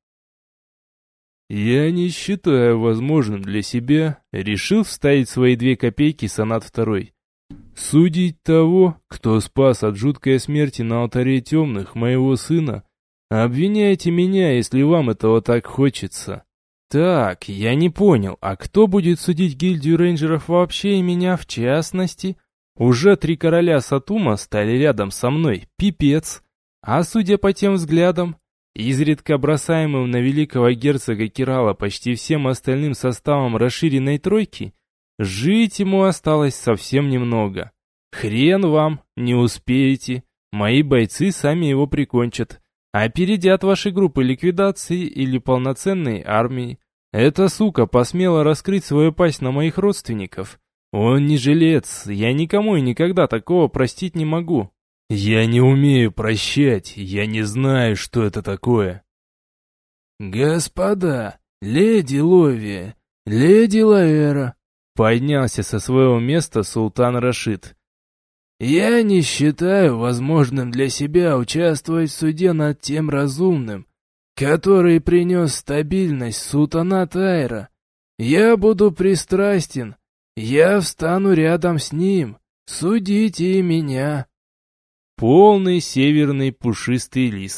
Я не считаю возможным для себя, решил вставить свои две копейки сонат второй. Судить того, кто спас от жуткой смерти на алтаре темных моего сына, обвиняйте меня, если вам этого так хочется. Так, я не понял, а кто будет судить гильдию рейнджеров вообще и меня в частности? Уже три короля Сатума стали рядом со мной, пипец. А судя по тем взглядам, изредка бросаемым на великого герцога Кирала почти всем остальным составом расширенной тройки, жить ему осталось совсем немного. Хрен вам, не успеете, мои бойцы сами его прикончат, опередят ваши группы ликвидации или полноценной армии. Эта сука посмела раскрыть свою пасть на моих родственников. Он не жилец, я никому и никогда такого простить не могу. Я не умею прощать, я не знаю, что это такое. Господа, леди Ловия, леди Лаэра, поднялся со своего места султан Рашид. Я не считаю возможным для себя участвовать в суде над тем разумным, который принес стабильность султанат Айра. Я буду пристрастен, я встану рядом с ним, судите и меня. Полный северный пушистый лис,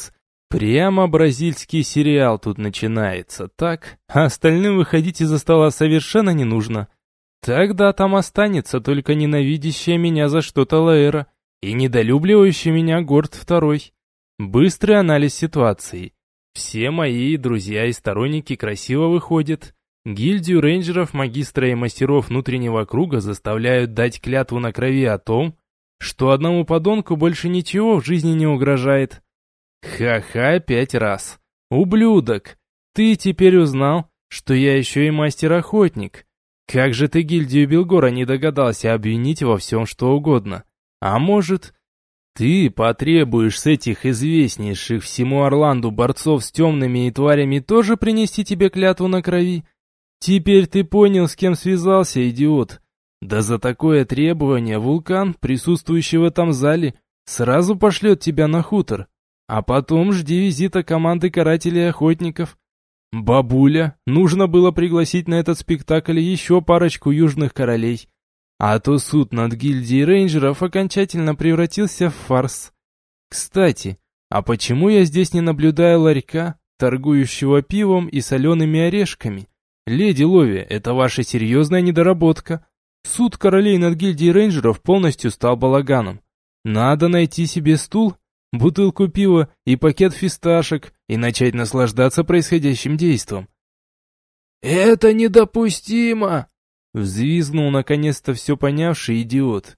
Прямо бразильский сериал тут начинается, так? А остальным выходить из-за стола совершенно не нужно. Тогда там останется только ненавидящая меня за что-то Лаэра и недолюбливающий меня Горд Второй. Быстрый анализ ситуации. Все мои друзья и сторонники красиво выходят. Гильдию рейнджеров, магистра и мастеров внутреннего круга заставляют дать клятву на крови о том, что одному подонку больше ничего в жизни не угрожает. Ха-ха, пять раз. Ублюдок, ты теперь узнал, что я еще и мастер-охотник. Как же ты гильдию Белгора не догадался обвинить во всем что угодно? А может, ты потребуешь с этих известнейших всему Орланду борцов с темными и тварями тоже принести тебе клятву на крови? Теперь ты понял, с кем связался, идиот. Да за такое требование вулкан, присутствующий в этом зале, сразу пошлет тебя на хутор. А потом жди визита команды карателей и охотников. Бабуля, нужно было пригласить на этот спектакль еще парочку южных королей. А то суд над гильдией рейнджеров окончательно превратился в фарс. Кстати, а почему я здесь не наблюдаю ларька, торгующего пивом и солеными орешками? Леди Лови, это ваша серьезная недоработка. Суд королей над гильдией рейнджеров полностью стал балаганом. Надо найти себе стул, бутылку пива и пакет фисташек и начать наслаждаться происходящим действом. «Это недопустимо!» — взвизгнул наконец-то все понявший идиот.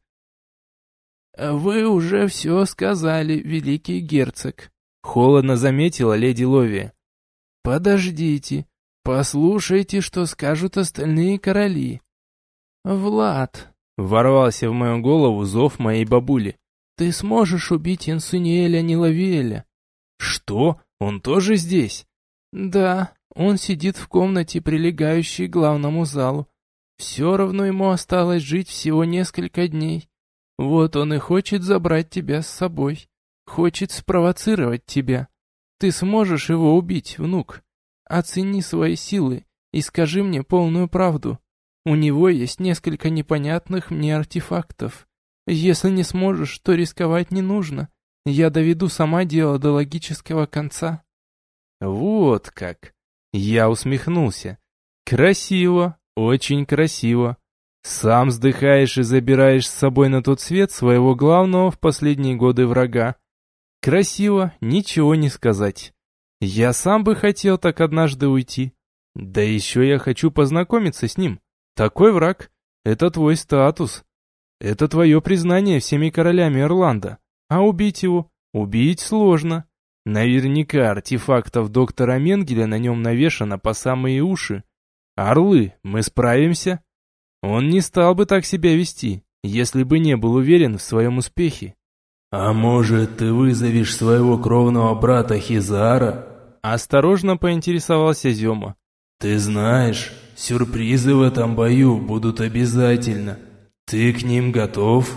«Вы уже все сказали, великий герцог», — холодно заметила леди Лови. «Подождите, послушайте, что скажут остальные короли». «Влад», — ворвался в мою голову зов моей бабули. «Ты сможешь убить Инсуниэля Нилавиэля?» «Что? Он тоже здесь?» «Да, он сидит в комнате, прилегающей к главному залу. Все равно ему осталось жить всего несколько дней. Вот он и хочет забрать тебя с собой. Хочет спровоцировать тебя. Ты сможешь его убить, внук? Оцени свои силы и скажи мне полную правду. У него есть несколько непонятных мне артефактов. Если не сможешь, то рисковать не нужно. Я доведу сама дело до логического конца». «Вот как!» Я усмехнулся. «Красиво, очень красиво. Сам вздыхаешь и забираешь с собой на тот свет своего главного в последние годы врага. Красиво, ничего не сказать. Я сам бы хотел так однажды уйти. Да еще я хочу познакомиться с ним. Такой враг — это твой статус. Это твое признание всеми королями Орландо. А убить его? Убить сложно. Наверняка артефактов доктора Менгеля на нем навешано по самые уши. Орлы, мы справимся?» Он не стал бы так себя вести, если бы не был уверен в своем успехе. «А может, ты вызовешь своего кровного брата Хизара?» Осторожно поинтересовался Зема. «Ты знаешь, сюрпризы в этом бою будут обязательно. Ты к ним готов?»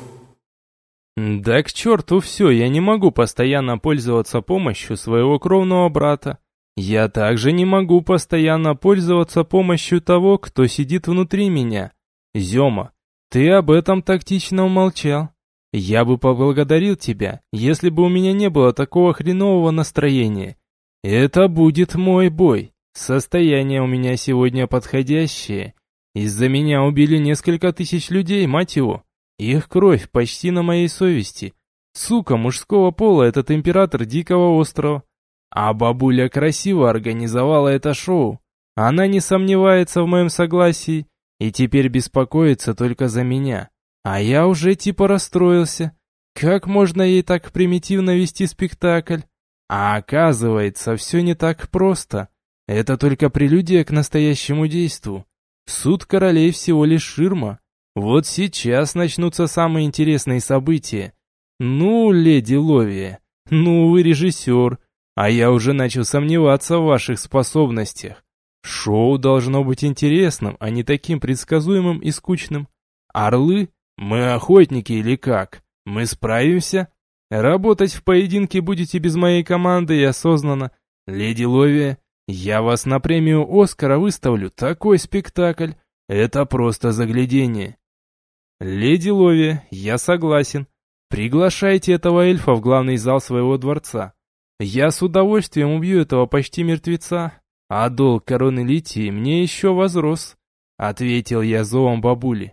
«Да к черту все, я не могу постоянно пользоваться помощью своего кровного брата. Я также не могу постоянно пользоваться помощью того, кто сидит внутри меня. Зема, ты об этом тактично умолчал. Я бы поблагодарил тебя, если бы у меня не было такого хренового настроения. Это будет мой бой. Состояние у меня сегодня подходящее. Из-за меня убили несколько тысяч людей, мать его. Их кровь почти на моей совести. Сука мужского пола, этот император Дикого острова. А бабуля красиво организовала это шоу. Она не сомневается в моем согласии и теперь беспокоится только за меня. А я уже типа расстроился. Как можно ей так примитивно вести спектакль? А оказывается, все не так просто. Это только прелюдия к настоящему действу. Суд королей всего лишь ширма. Вот сейчас начнутся самые интересные события. Ну, леди Ловия, ну вы режиссер, а я уже начал сомневаться в ваших способностях. Шоу должно быть интересным, а не таким предсказуемым и скучным. Орлы? Мы охотники или как? Мы справимся? Работать в поединке будете без моей команды и осознанно. Леди Ловия, я вас на премию Оскара выставлю, такой спектакль. Это просто заглядение. Леди Ловия, я согласен. Приглашайте этого эльфа в главный зал своего дворца. Я с удовольствием убью этого почти мертвеца, а долг короны Литии мне еще возрос, ответил я зовом бабули.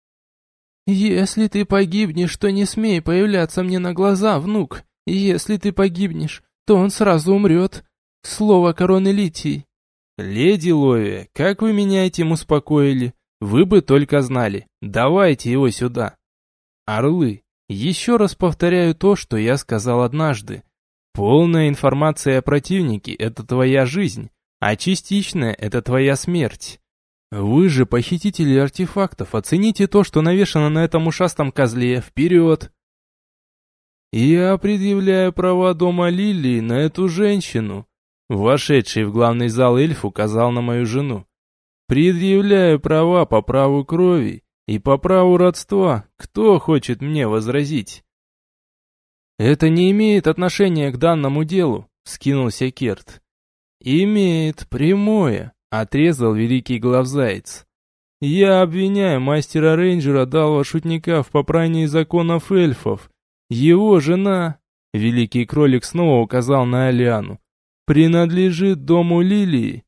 «Если ты погибнешь, то не смей появляться мне на глаза, внук. Если ты погибнешь, то он сразу умрет. Слово короны Литии». «Леди Ловия, как вы меня этим успокоили? Вы бы только знали. Давайте его сюда». «Орлы, еще раз повторяю то, что я сказал однажды. Полная информация о противнике – это твоя жизнь, а частичная – это твоя смерть. Вы же похитители артефактов, оцените то, что навешано на этом ушастом козле. Вперед!» «Я предъявляю права дома Лилии на эту женщину». Вошедший в главный зал эльф указал на мою жену. «Предъявляю права по праву крови и по праву родства. Кто хочет мне возразить?» «Это не имеет отношения к данному делу», — вскинулся Керт. «Имеет прямое», — отрезал великий Главзаец. «Я обвиняю мастера-рейнджера Далва Шутника в попрании законов эльфов. Его жена, великий кролик снова указал на Алиану, принадлежит дому Лилии».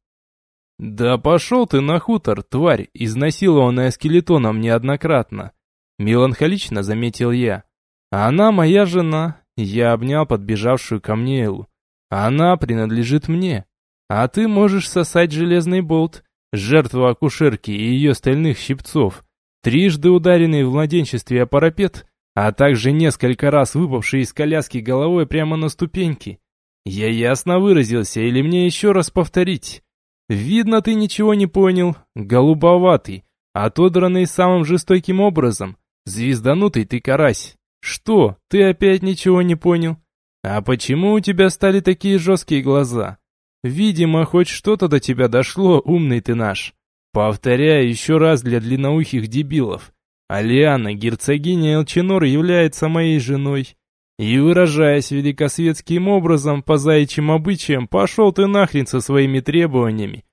«Да пошел ты на хутор, тварь, изнасилованная скелетоном неоднократно», — меланхолично заметил я. «Она моя жена», — я обнял подбежавшую ко мне Эллу. «Она принадлежит мне, а ты можешь сосать железный болт, жертву акушерки и ее стальных щипцов, трижды ударенный в младенчестве о парапет, а также несколько раз выпавший из коляски головой прямо на ступеньки. Я ясно выразился или мне еще раз повторить? Видно, ты ничего не понял, голубоватый, отодранный самым жестоким образом, звезданутый ты карась. Что, ты опять ничего не понял? А почему у тебя стали такие жесткие глаза? Видимо, хоть что-то до тебя дошло, умный ты наш. Повторяю еще раз для длинноухих дебилов. Алиана, герцогиня Элчинор, является моей женой. И, выражаясь великосветским образом, по заячьим обычаям, пошел ты нахрен со своими требованиями.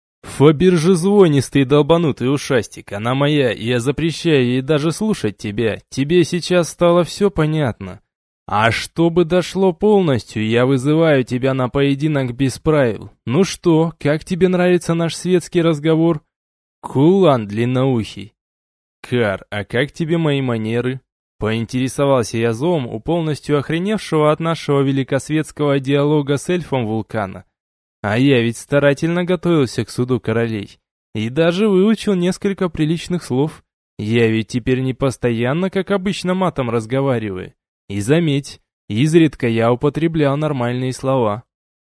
Фабержезвонистый долбанутый ушастик, она моя, и я запрещаю ей даже слушать тебя. Тебе сейчас стало все понятно. А чтобы дошло полностью, я вызываю тебя на поединок без правил. Ну что, как тебе нравится наш светский разговор? Кулан длинноухий. Кар, а как тебе мои манеры? Поинтересовался я зовом у полностью охреневшего от нашего великосветского диалога с эльфом вулкана. А я ведь старательно готовился к суду королей. И даже выучил несколько приличных слов. Я ведь теперь не постоянно, как обычно, матом разговариваю. И заметь, изредка я употреблял нормальные слова.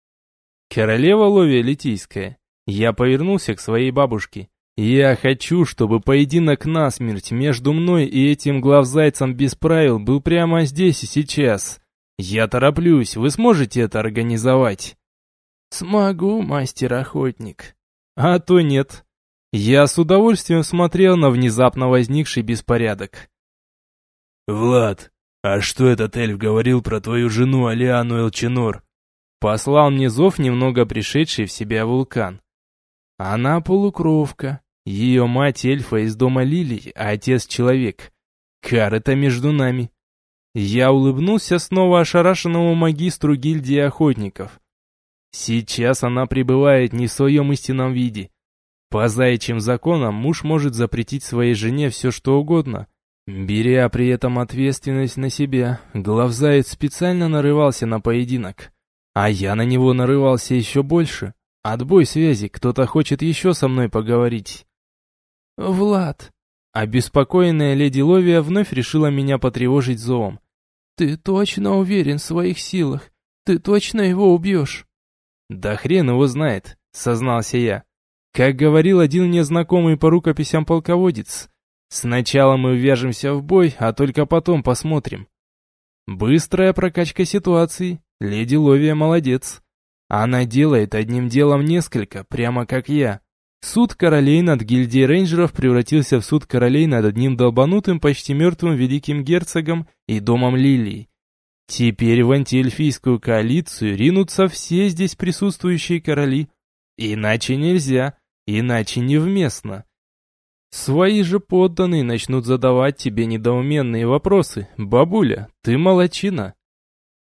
Королева Ловия Литийская. Я повернулся к своей бабушке. Я хочу, чтобы поединок насмерть между мной и этим главзайцем без правил был прямо здесь и сейчас. Я тороплюсь, вы сможете это организовать? Смогу, мастер-охотник. А то нет. Я с удовольствием смотрел на внезапно возникший беспорядок. «Влад, а что этот эльф говорил про твою жену Алиану Элчинор?» Послал мне зов немного пришедший в себя вулкан. Она полукровка. Ее мать эльфа из дома Лилий, а отец человек. Кар, это между нами. Я улыбнулся снова ошарашенному магистру гильдии охотников. Сейчас она пребывает не в своем истинном виде. По заячьим законам муж может запретить своей жене все что угодно, беря при этом ответственность на себя. Главзаяц специально нарывался на поединок, а я на него нарывался еще больше. Отбой связи, кто-то хочет еще со мной поговорить. «Влад!» Обеспокоенная леди Ловия вновь решила меня потревожить зовом. «Ты точно уверен в своих силах? Ты точно его убьешь?» «Да хрен его знает», — сознался я. Как говорил один мне знакомый по рукописям полководец, сначала мы ввяжемся в бой, а только потом посмотрим. Быстрая прокачка ситуации. Леди Ловия молодец. Она делает одним делом несколько, прямо как я. Суд королей над гильдией рейнджеров превратился в суд королей над одним долбанутым, почти мертвым великим герцогом и домом Лилии. Теперь в антиэльфийскую коалицию ринутся все здесь присутствующие короли. Иначе нельзя, иначе невместно. Свои же подданные начнут задавать тебе недоуменные вопросы. Бабуля, ты молодчина.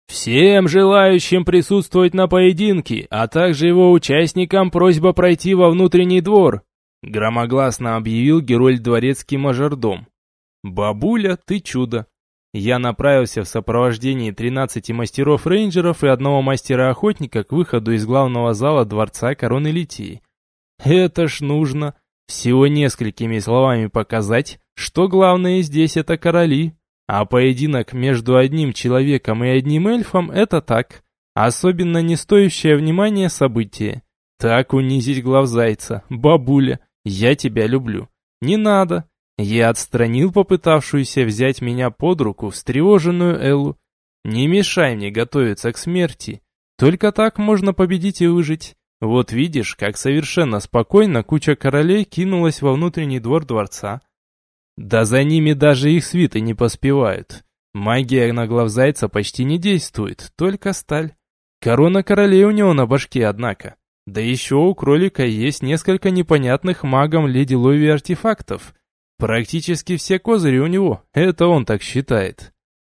Всем желающим присутствовать на поединке, а также его участникам просьба пройти во внутренний двор, громогласно объявил Герольд дворецкий мажордом. Бабуля, ты чудо. Я направился в сопровождении тринадцати мастеров-рейнджеров и одного мастера-охотника к выходу из главного зала дворца Короны Литии. Это ж нужно всего несколькими словами показать, что главное здесь это короли, а поединок между одним человеком и одним эльфом это так, особенно не стоящее внимания событие. Так унизить главзайца, бабуля, я тебя люблю. Не надо. Я отстранил попытавшуюся взять меня под руку встревоженную Эллу. Не мешай мне готовиться к смерти. Только так можно победить и выжить. Вот видишь, как совершенно спокойно куча королей кинулась во внутренний двор дворца. Да за ними даже их свиты не поспевают. Магия на главзайца почти не действует, только сталь. Корона королей у него на башке, однако. Да еще у кролика есть несколько непонятных магам леди Лови артефактов. Практически все козыри у него, это он так считает.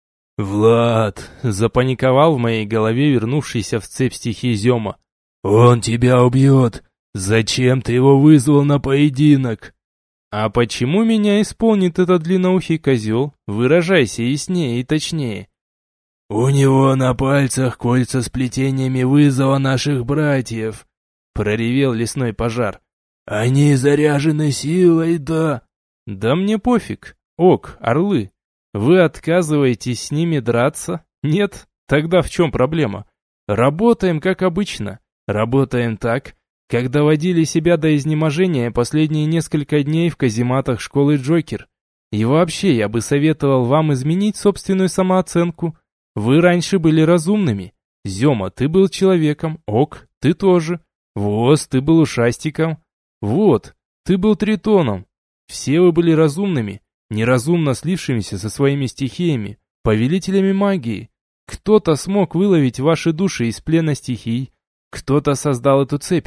«Влад!» — запаниковал в моей голове вернувшийся в цепь стихии Зема. «Он тебя убьет! Зачем ты его вызвал на поединок?» «А почему меня исполнит этот длинноухий козел? Выражайся яснее и точнее». «У него на пальцах кольца с плетениями вызова наших братьев», — проревел лесной пожар. «Они заряжены силой, да...» «Да мне пофиг. Ок, орлы. Вы отказываетесь с ними драться? Нет? Тогда в чем проблема? Работаем как обычно. Работаем так, как доводили себя до изнеможения последние несколько дней в казематах школы Джокер. И вообще, я бы советовал вам изменить собственную самооценку. Вы раньше были разумными. Зема, ты был человеком. Ок, ты тоже. Воз, ты был ушастиком. Вот, ты был тритоном. Все вы были разумными, неразумно слившимися со своими стихиями, повелителями магии. Кто-то смог выловить ваши души из плена стихий, кто-то создал эту цепь,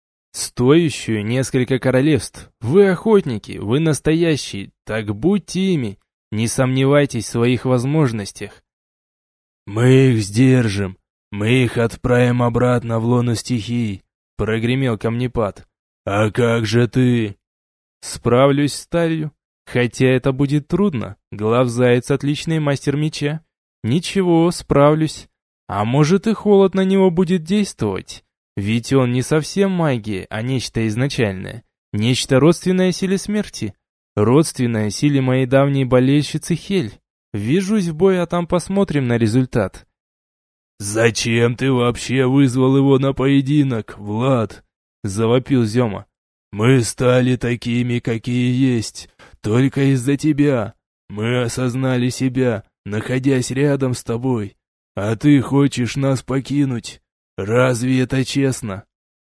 стоящую несколько королевств. Вы охотники, вы настоящие, так будьте ими, не сомневайтесь в своих возможностях. «Мы их сдержим, мы их отправим обратно в лоно стихий», — прогремел камнепад. «А как же ты?» Справлюсь с сталью, хотя это будет трудно. Главзаяц отличный мастер меча. Ничего, справлюсь. А может и холод на него будет действовать. Ведь он не совсем магия, а нечто изначальное. Нечто родственное силе смерти. Родственное силе моей давней болельщицы Хель. Ввяжусь в бой, а там посмотрим на результат. «Зачем ты вообще вызвал его на поединок, Влад?» — завопил Зема. «Мы стали такими, какие есть, только из-за тебя. Мы осознали себя, находясь рядом с тобой. А ты хочешь нас покинуть? Разве это честно?»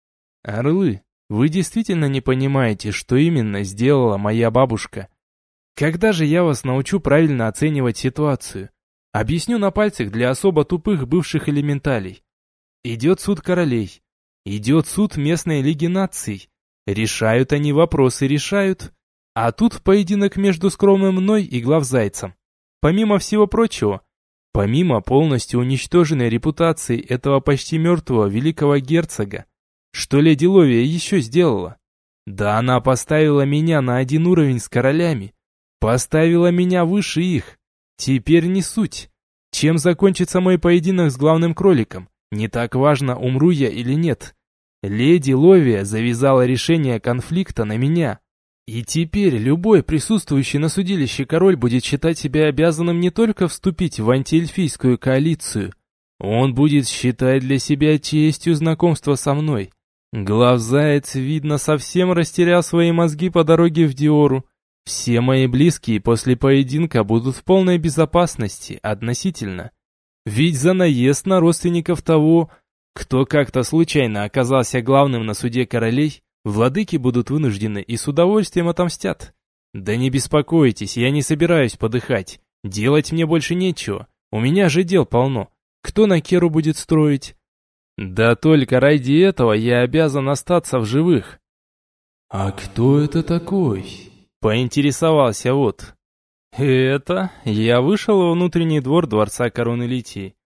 Орлы, вы действительно не понимаете, что именно сделала моя бабушка. Когда же я вас научу правильно оценивать ситуацию? Объясню на пальцах для особо тупых бывших элементалей. Идет суд королей. Идет суд местной лиги наций. Решают они вопросы, решают. А тут поединок между скромным мной и главзайцем. Помимо всего прочего, помимо полностью уничтоженной репутации этого почти мертвого великого герцога, что леди Ловия еще сделала? Да она поставила меня на один уровень с королями. Поставила меня выше их. Теперь не суть. Чем закончится мой поединок с главным кроликом? Не так важно, умру я или нет. Леди Ловия завязала решение конфликта на меня. И теперь любой присутствующий на судилище король будет считать себя обязанным не только вступить в антиэльфийскую коалицию, он будет считать для себя честью знакомства со мной. Главзаяц, видно, совсем растерял свои мозги по дороге в Диору. Все мои близкие после поединка будут в полной безопасности относительно. Ведь за наезд на родственников того, кто как-то случайно оказался главным на суде королей, владыки будут вынуждены и с удовольствием отомстят. Да не беспокойтесь, я не собираюсь подыхать. Делать мне больше нечего. У меня же дел полно. Кто на Керу будет строить? Да только ради этого я обязан остаться в живых. «А кто это такой?» Поинтересовался вот. Это я вышел во внутренний двор дворца Короны Литии.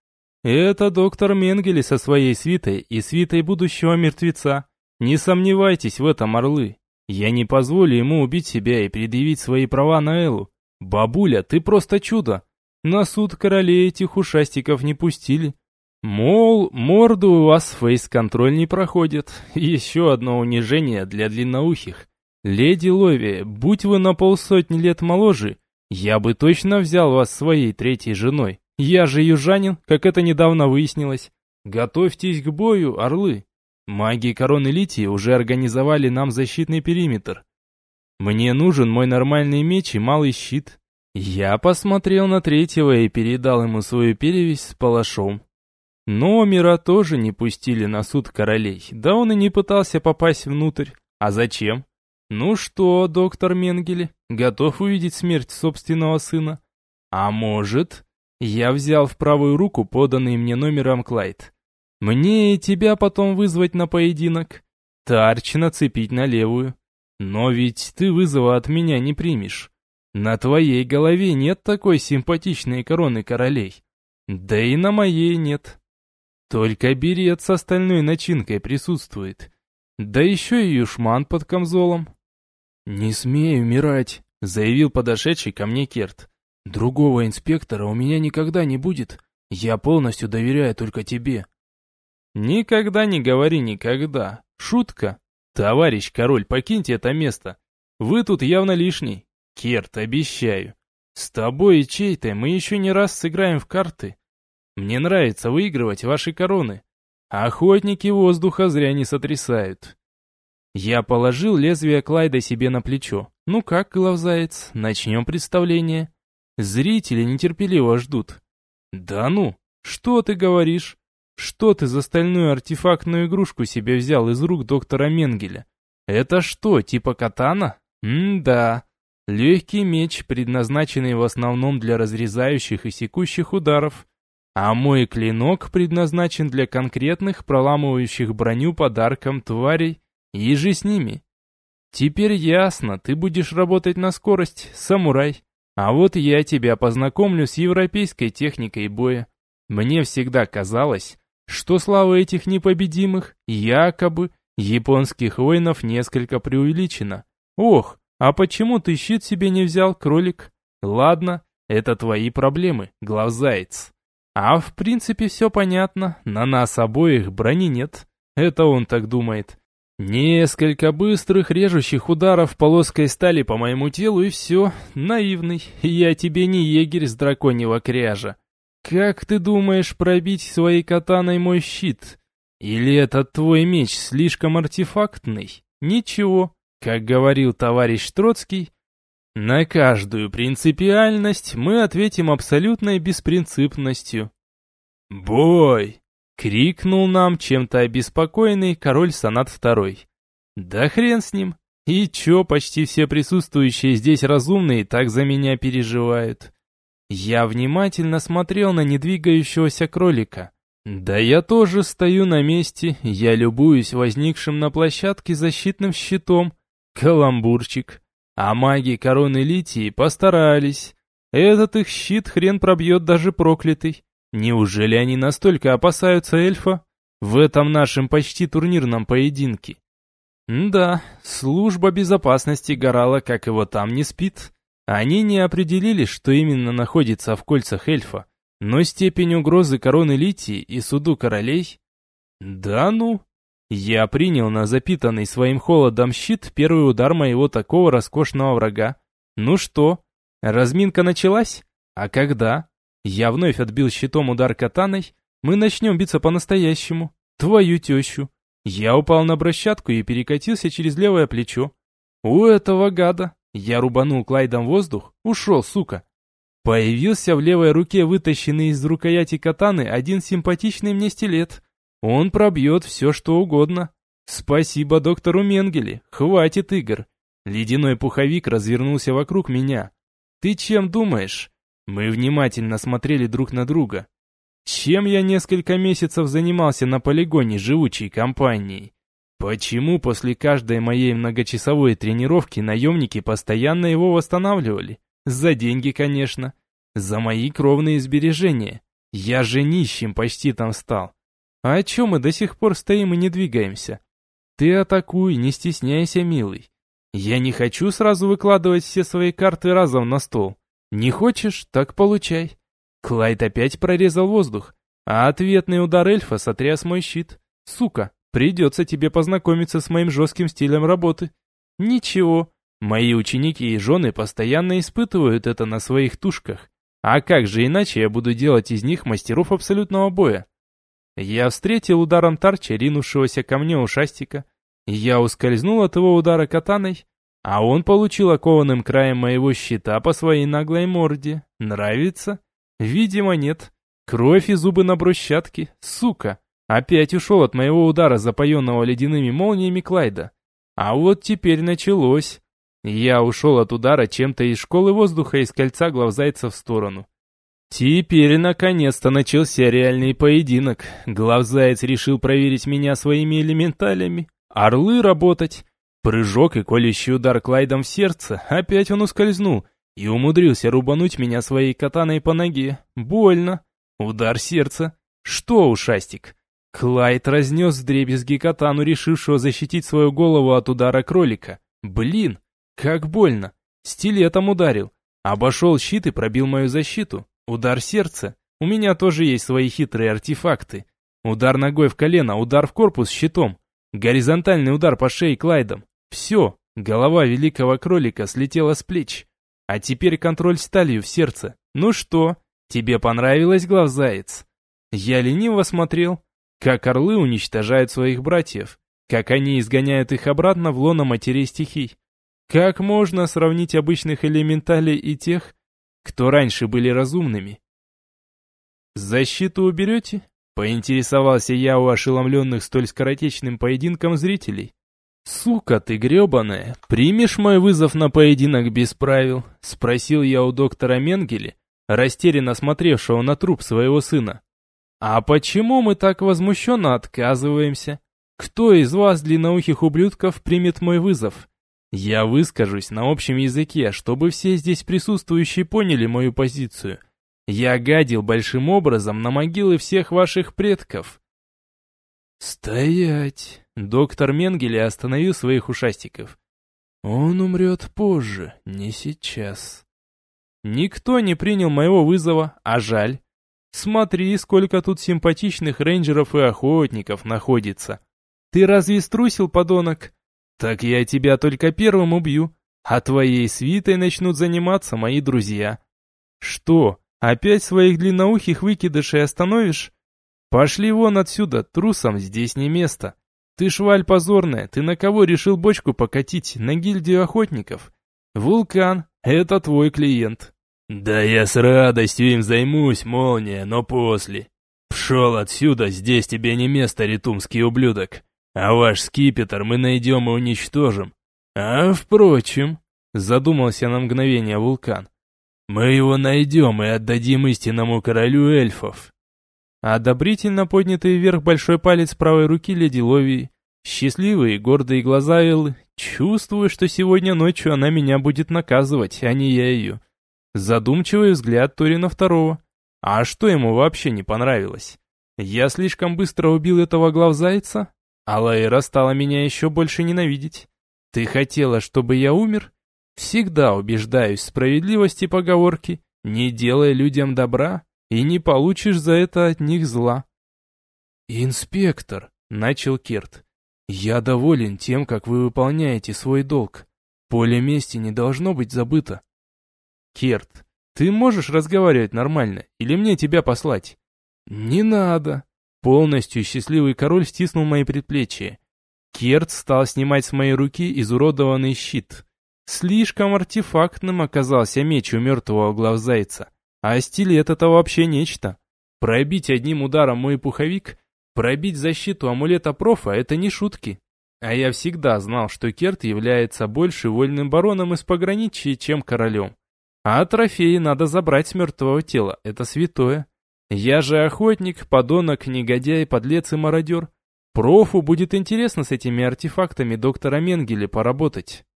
Это доктор Менгеле со своей свитой и свитой будущего мертвеца. Не сомневайтесь в этом, орлы. Я не позволю ему убить себя и предъявить свои права на Эллу. Бабуля, ты просто чудо. На суд королей этих ушастиков не пустили. Мол, морду у вас фейс-контроль не проходит. Еще одно унижение для длинноухих. Леди Лови, будь вы на полсотни лет моложе, я бы точно взял вас своей третьей женой. Я же южанин, как это недавно выяснилось. Готовьтесь к бою, орлы. Маги короны Литии уже организовали нам защитный периметр. Мне нужен мой нормальный меч и малый щит. Я посмотрел на третьего и передал ему свою перевязь с палашом. Номера тоже не пустили на суд королей, да он и не пытался попасть внутрь. А зачем? Ну что, доктор Менгеле, готов увидеть смерть собственного сына? А может... Я взял в правую руку поданный мне номером Клайд. Мне и тебя потом вызвать на поединок. Тарч нацепить на левую. Но ведь ты вызова от меня не примешь. На твоей голове нет такой симпатичной короны королей. Да и на моей нет. Только берет с остальной начинкой присутствует. Да еще и юшман под камзолом. «Не смей умирать», — заявил подошедший ко мне Керт. «Другого инспектора у меня никогда не будет. Я полностью доверяю только тебе». «Никогда не говори никогда. Шутка. Товарищ король, покиньте это место. Вы тут явно лишний. Керт, обещаю. С тобой и чей-то мы еще не раз сыграем в карты. Мне нравится выигрывать ваши короны. Охотники воздуха зря не сотрясают». Я положил лезвие Клайда себе на плечо. «Ну как, главзаец, начнем представление?» Зрители нетерпеливо ждут. «Да ну, что ты говоришь? Что ты за стальную артефактную игрушку себе взял из рук доктора Менгеля? Это что, типа катана? М-да. Легкий меч, предназначенный в основном для разрезающих и секущих ударов. А мой клинок предназначен для конкретных, проламывающих броню подарком тварей, и же с ними. Теперь ясно, ты будешь работать на скорость, самурай. А вот я тебя познакомлю с европейской техникой боя. Мне всегда казалось, что слава этих непобедимых, якобы, японских воинов несколько преувеличена. Ох, а почему ты щит себе не взял, кролик? Ладно, это твои проблемы, главзаец. А в принципе все понятно, на нас обоих брони нет. Это он так думает. Несколько быстрых режущих ударов полоской стали по моему телу и все, наивный, я тебе не егерь с драконьего кряжа. Как ты думаешь пробить своей катаной мой щит? Или этот твой меч слишком артефактный? Ничего, как говорил товарищ Троцкий, на каждую принципиальность мы ответим абсолютной беспринципностью. Бой! Крикнул нам чем-то обеспокоенный король Сонат второй. Да хрен с ним. И чё, почти все присутствующие здесь разумные так за меня переживают. Я внимательно смотрел на недвигающегося кролика. Да я тоже стою на месте, я любуюсь возникшим на площадке защитным щитом. Каламбурчик. А маги короны Литии постарались. Этот их щит хрен пробьет даже проклятый. Неужели они настолько опасаются эльфа в этом нашем почти турнирном поединке? Да, служба безопасности Горала, как его там, не спит. Они не определили, что именно находится в кольцах эльфа, но степень угрозы короны Литии и суду королей... Да ну... Я принял на запитанный своим холодом щит первый удар моего такого роскошного врага. Ну что, разминка началась? А когда? Я вновь отбил щитом удар катаной. Мы начнем биться по-настоящему. Твою тещу. Я упал на брусчатку и перекатился через левое плечо. У этого гада. Я рубанул Клайдом воздух. Ушел, сука. Появился в левой руке вытащенный из рукояти катаны один симпатичный мне стилет. Он пробьет все, что угодно. Спасибо доктору Менгеле. Хватит игр. Ледяной пуховик развернулся вокруг меня. Ты чем думаешь? Мы внимательно смотрели друг на друга. Чем я несколько месяцев занимался на полигоне живучей компанией? Почему после каждой моей многочасовой тренировки наемники постоянно его восстанавливали? За деньги, конечно. За мои кровные сбережения. Я же нищим почти там стал. А о чем мы до сих пор стоим и не двигаемся? Ты атакуй, не стесняйся, милый. Я не хочу сразу выкладывать все свои карты разом на стол. Не хочешь, так получай. Клайд опять прорезал воздух, а ответный удар эльфа сотряс мой щит. Сука, придется тебе познакомиться с моим жестким стилем работы. Ничего, мои ученики и жены постоянно испытывают это на своих тушках. А как же иначе я буду делать из них мастеров абсолютного боя? Я встретил ударом тарча, ринувшегося ко мне ушастика. Я ускользнул от его удара катаной, а он получил окованным краем моего щита по своей наглой морде. Нравится? Видимо, нет. Кровь и зубы на брусчатке, сука. Опять ушел от моего удара, запоенного ледяными молниями Клайда. А вот теперь началось. Я ушел от удара чем-то из школы воздуха из кольца главзайца в сторону. Теперь наконец-то начался реальный поединок. Главзаяц решил проверить меня своими элементалями. Орлы работать. Прыжок и колющий удар Клайдом в сердце. Опять он ускользнул и умудрился рубануть меня своей катаной по ноге. Больно. Удар сердца. Что, ушастик? Клайд разнес вдребезги катану, решившего защитить свою голову от удара кролика. Блин, как больно. Стилетом ударил. Обошел щит и пробил мою защиту. Удар сердца. У меня тоже есть свои хитрые артефакты. Удар ногой в колено, удар в корпус щитом. Горизонтальный удар по шее Клайдом. Все, голова великого кролика слетела с плеч. А теперь контроль сталью в сердце. Ну что, тебе понравилось, главзаяц? Я лениво смотрел, как орлы уничтожают своих братьев, как они изгоняют их обратно в лоно матерей стихий. Как можно сравнить обычных элементалей и тех, кто раньше были разумными? «Защиту уберете?» — поинтересовался я у ошеломленных столь скоротечным поединком зрителей. «Сука ты гребаная, примешь мой вызов на поединок без правил?» — спросил я у доктора Менгеле, растерянно смотревшего на труп своего сына. «А почему мы так возмущенно отказываемся? Кто из вас, длинноухих ублюдков, примет мой вызов? Я выскажусь на общем языке, чтобы все здесь присутствующие поняли мою позицию. Я гадил большим образом на могилы всех ваших предков». «Стоять!» — доктор Менгеле остановил своих ушастиков. «Он умрет позже, не сейчас». Никто не принял моего вызова, а жаль. Смотри, сколько тут симпатичных рейнджеров и охотников находится. Ты разве струсил, подонок? Так я тебя только первым убью, а твоей свитой начнут заниматься мои друзья. Что, опять своих длинноухих выкидышей остановишь? Пошли вон отсюда, трусам здесь не место. Ты шваль позорная, ты на кого решил бочку покатить? На гильдию охотников? Вулкан, это твой клиент. Да я с радостью им займусь, молния, но после. Пшел отсюда, здесь тебе не место, ритумский ублюдок. А ваш скипетр мы найдем и уничтожим. А впрочем, задумался на мгновение Вулкан, мы его найдем и отдадим истинному королю эльфов. Одобрительно поднятый вверх большой палец правой руки леди Ловии. Счастливые и гордые глаза Эллы. Чувствую, что сегодня ночью она меня будет наказывать, а не я ее. Задумчивый взгляд Торина второго. А что ему вообще не понравилось? Я слишком быстро убил этого главзайца? А Лаэра стала меня еще больше ненавидеть. Ты хотела, чтобы я умер? Всегда убеждаюсь в справедливости поговорки: не делай людям добра, и не получишь за это от них зла. «Инспектор», — начал Керт, — «я доволен тем, как вы выполняете свой долг. Поле мести не должно быть забыто». «Керт, ты можешь разговаривать нормально, или мне тебя послать?» «Не надо». Полностью счастливый король стиснул мои предплечья. Керт стал снимать с моей руки изуродованный щит. Слишком артефактным оказался меч у мертвого главзайца. А стилет — это вообще нечто. Пробить одним ударом мой пуховик, пробить защиту амулета профа — это не шутки. А я всегда знал, что Керт является больше вольным бароном из пограничья, чем королем. А трофеи надо забрать с мертвого тела, это святое. Я же охотник, подонок, негодяй, подлец и мародер. Профу будет интересно с этими артефактами доктора Менгеле поработать.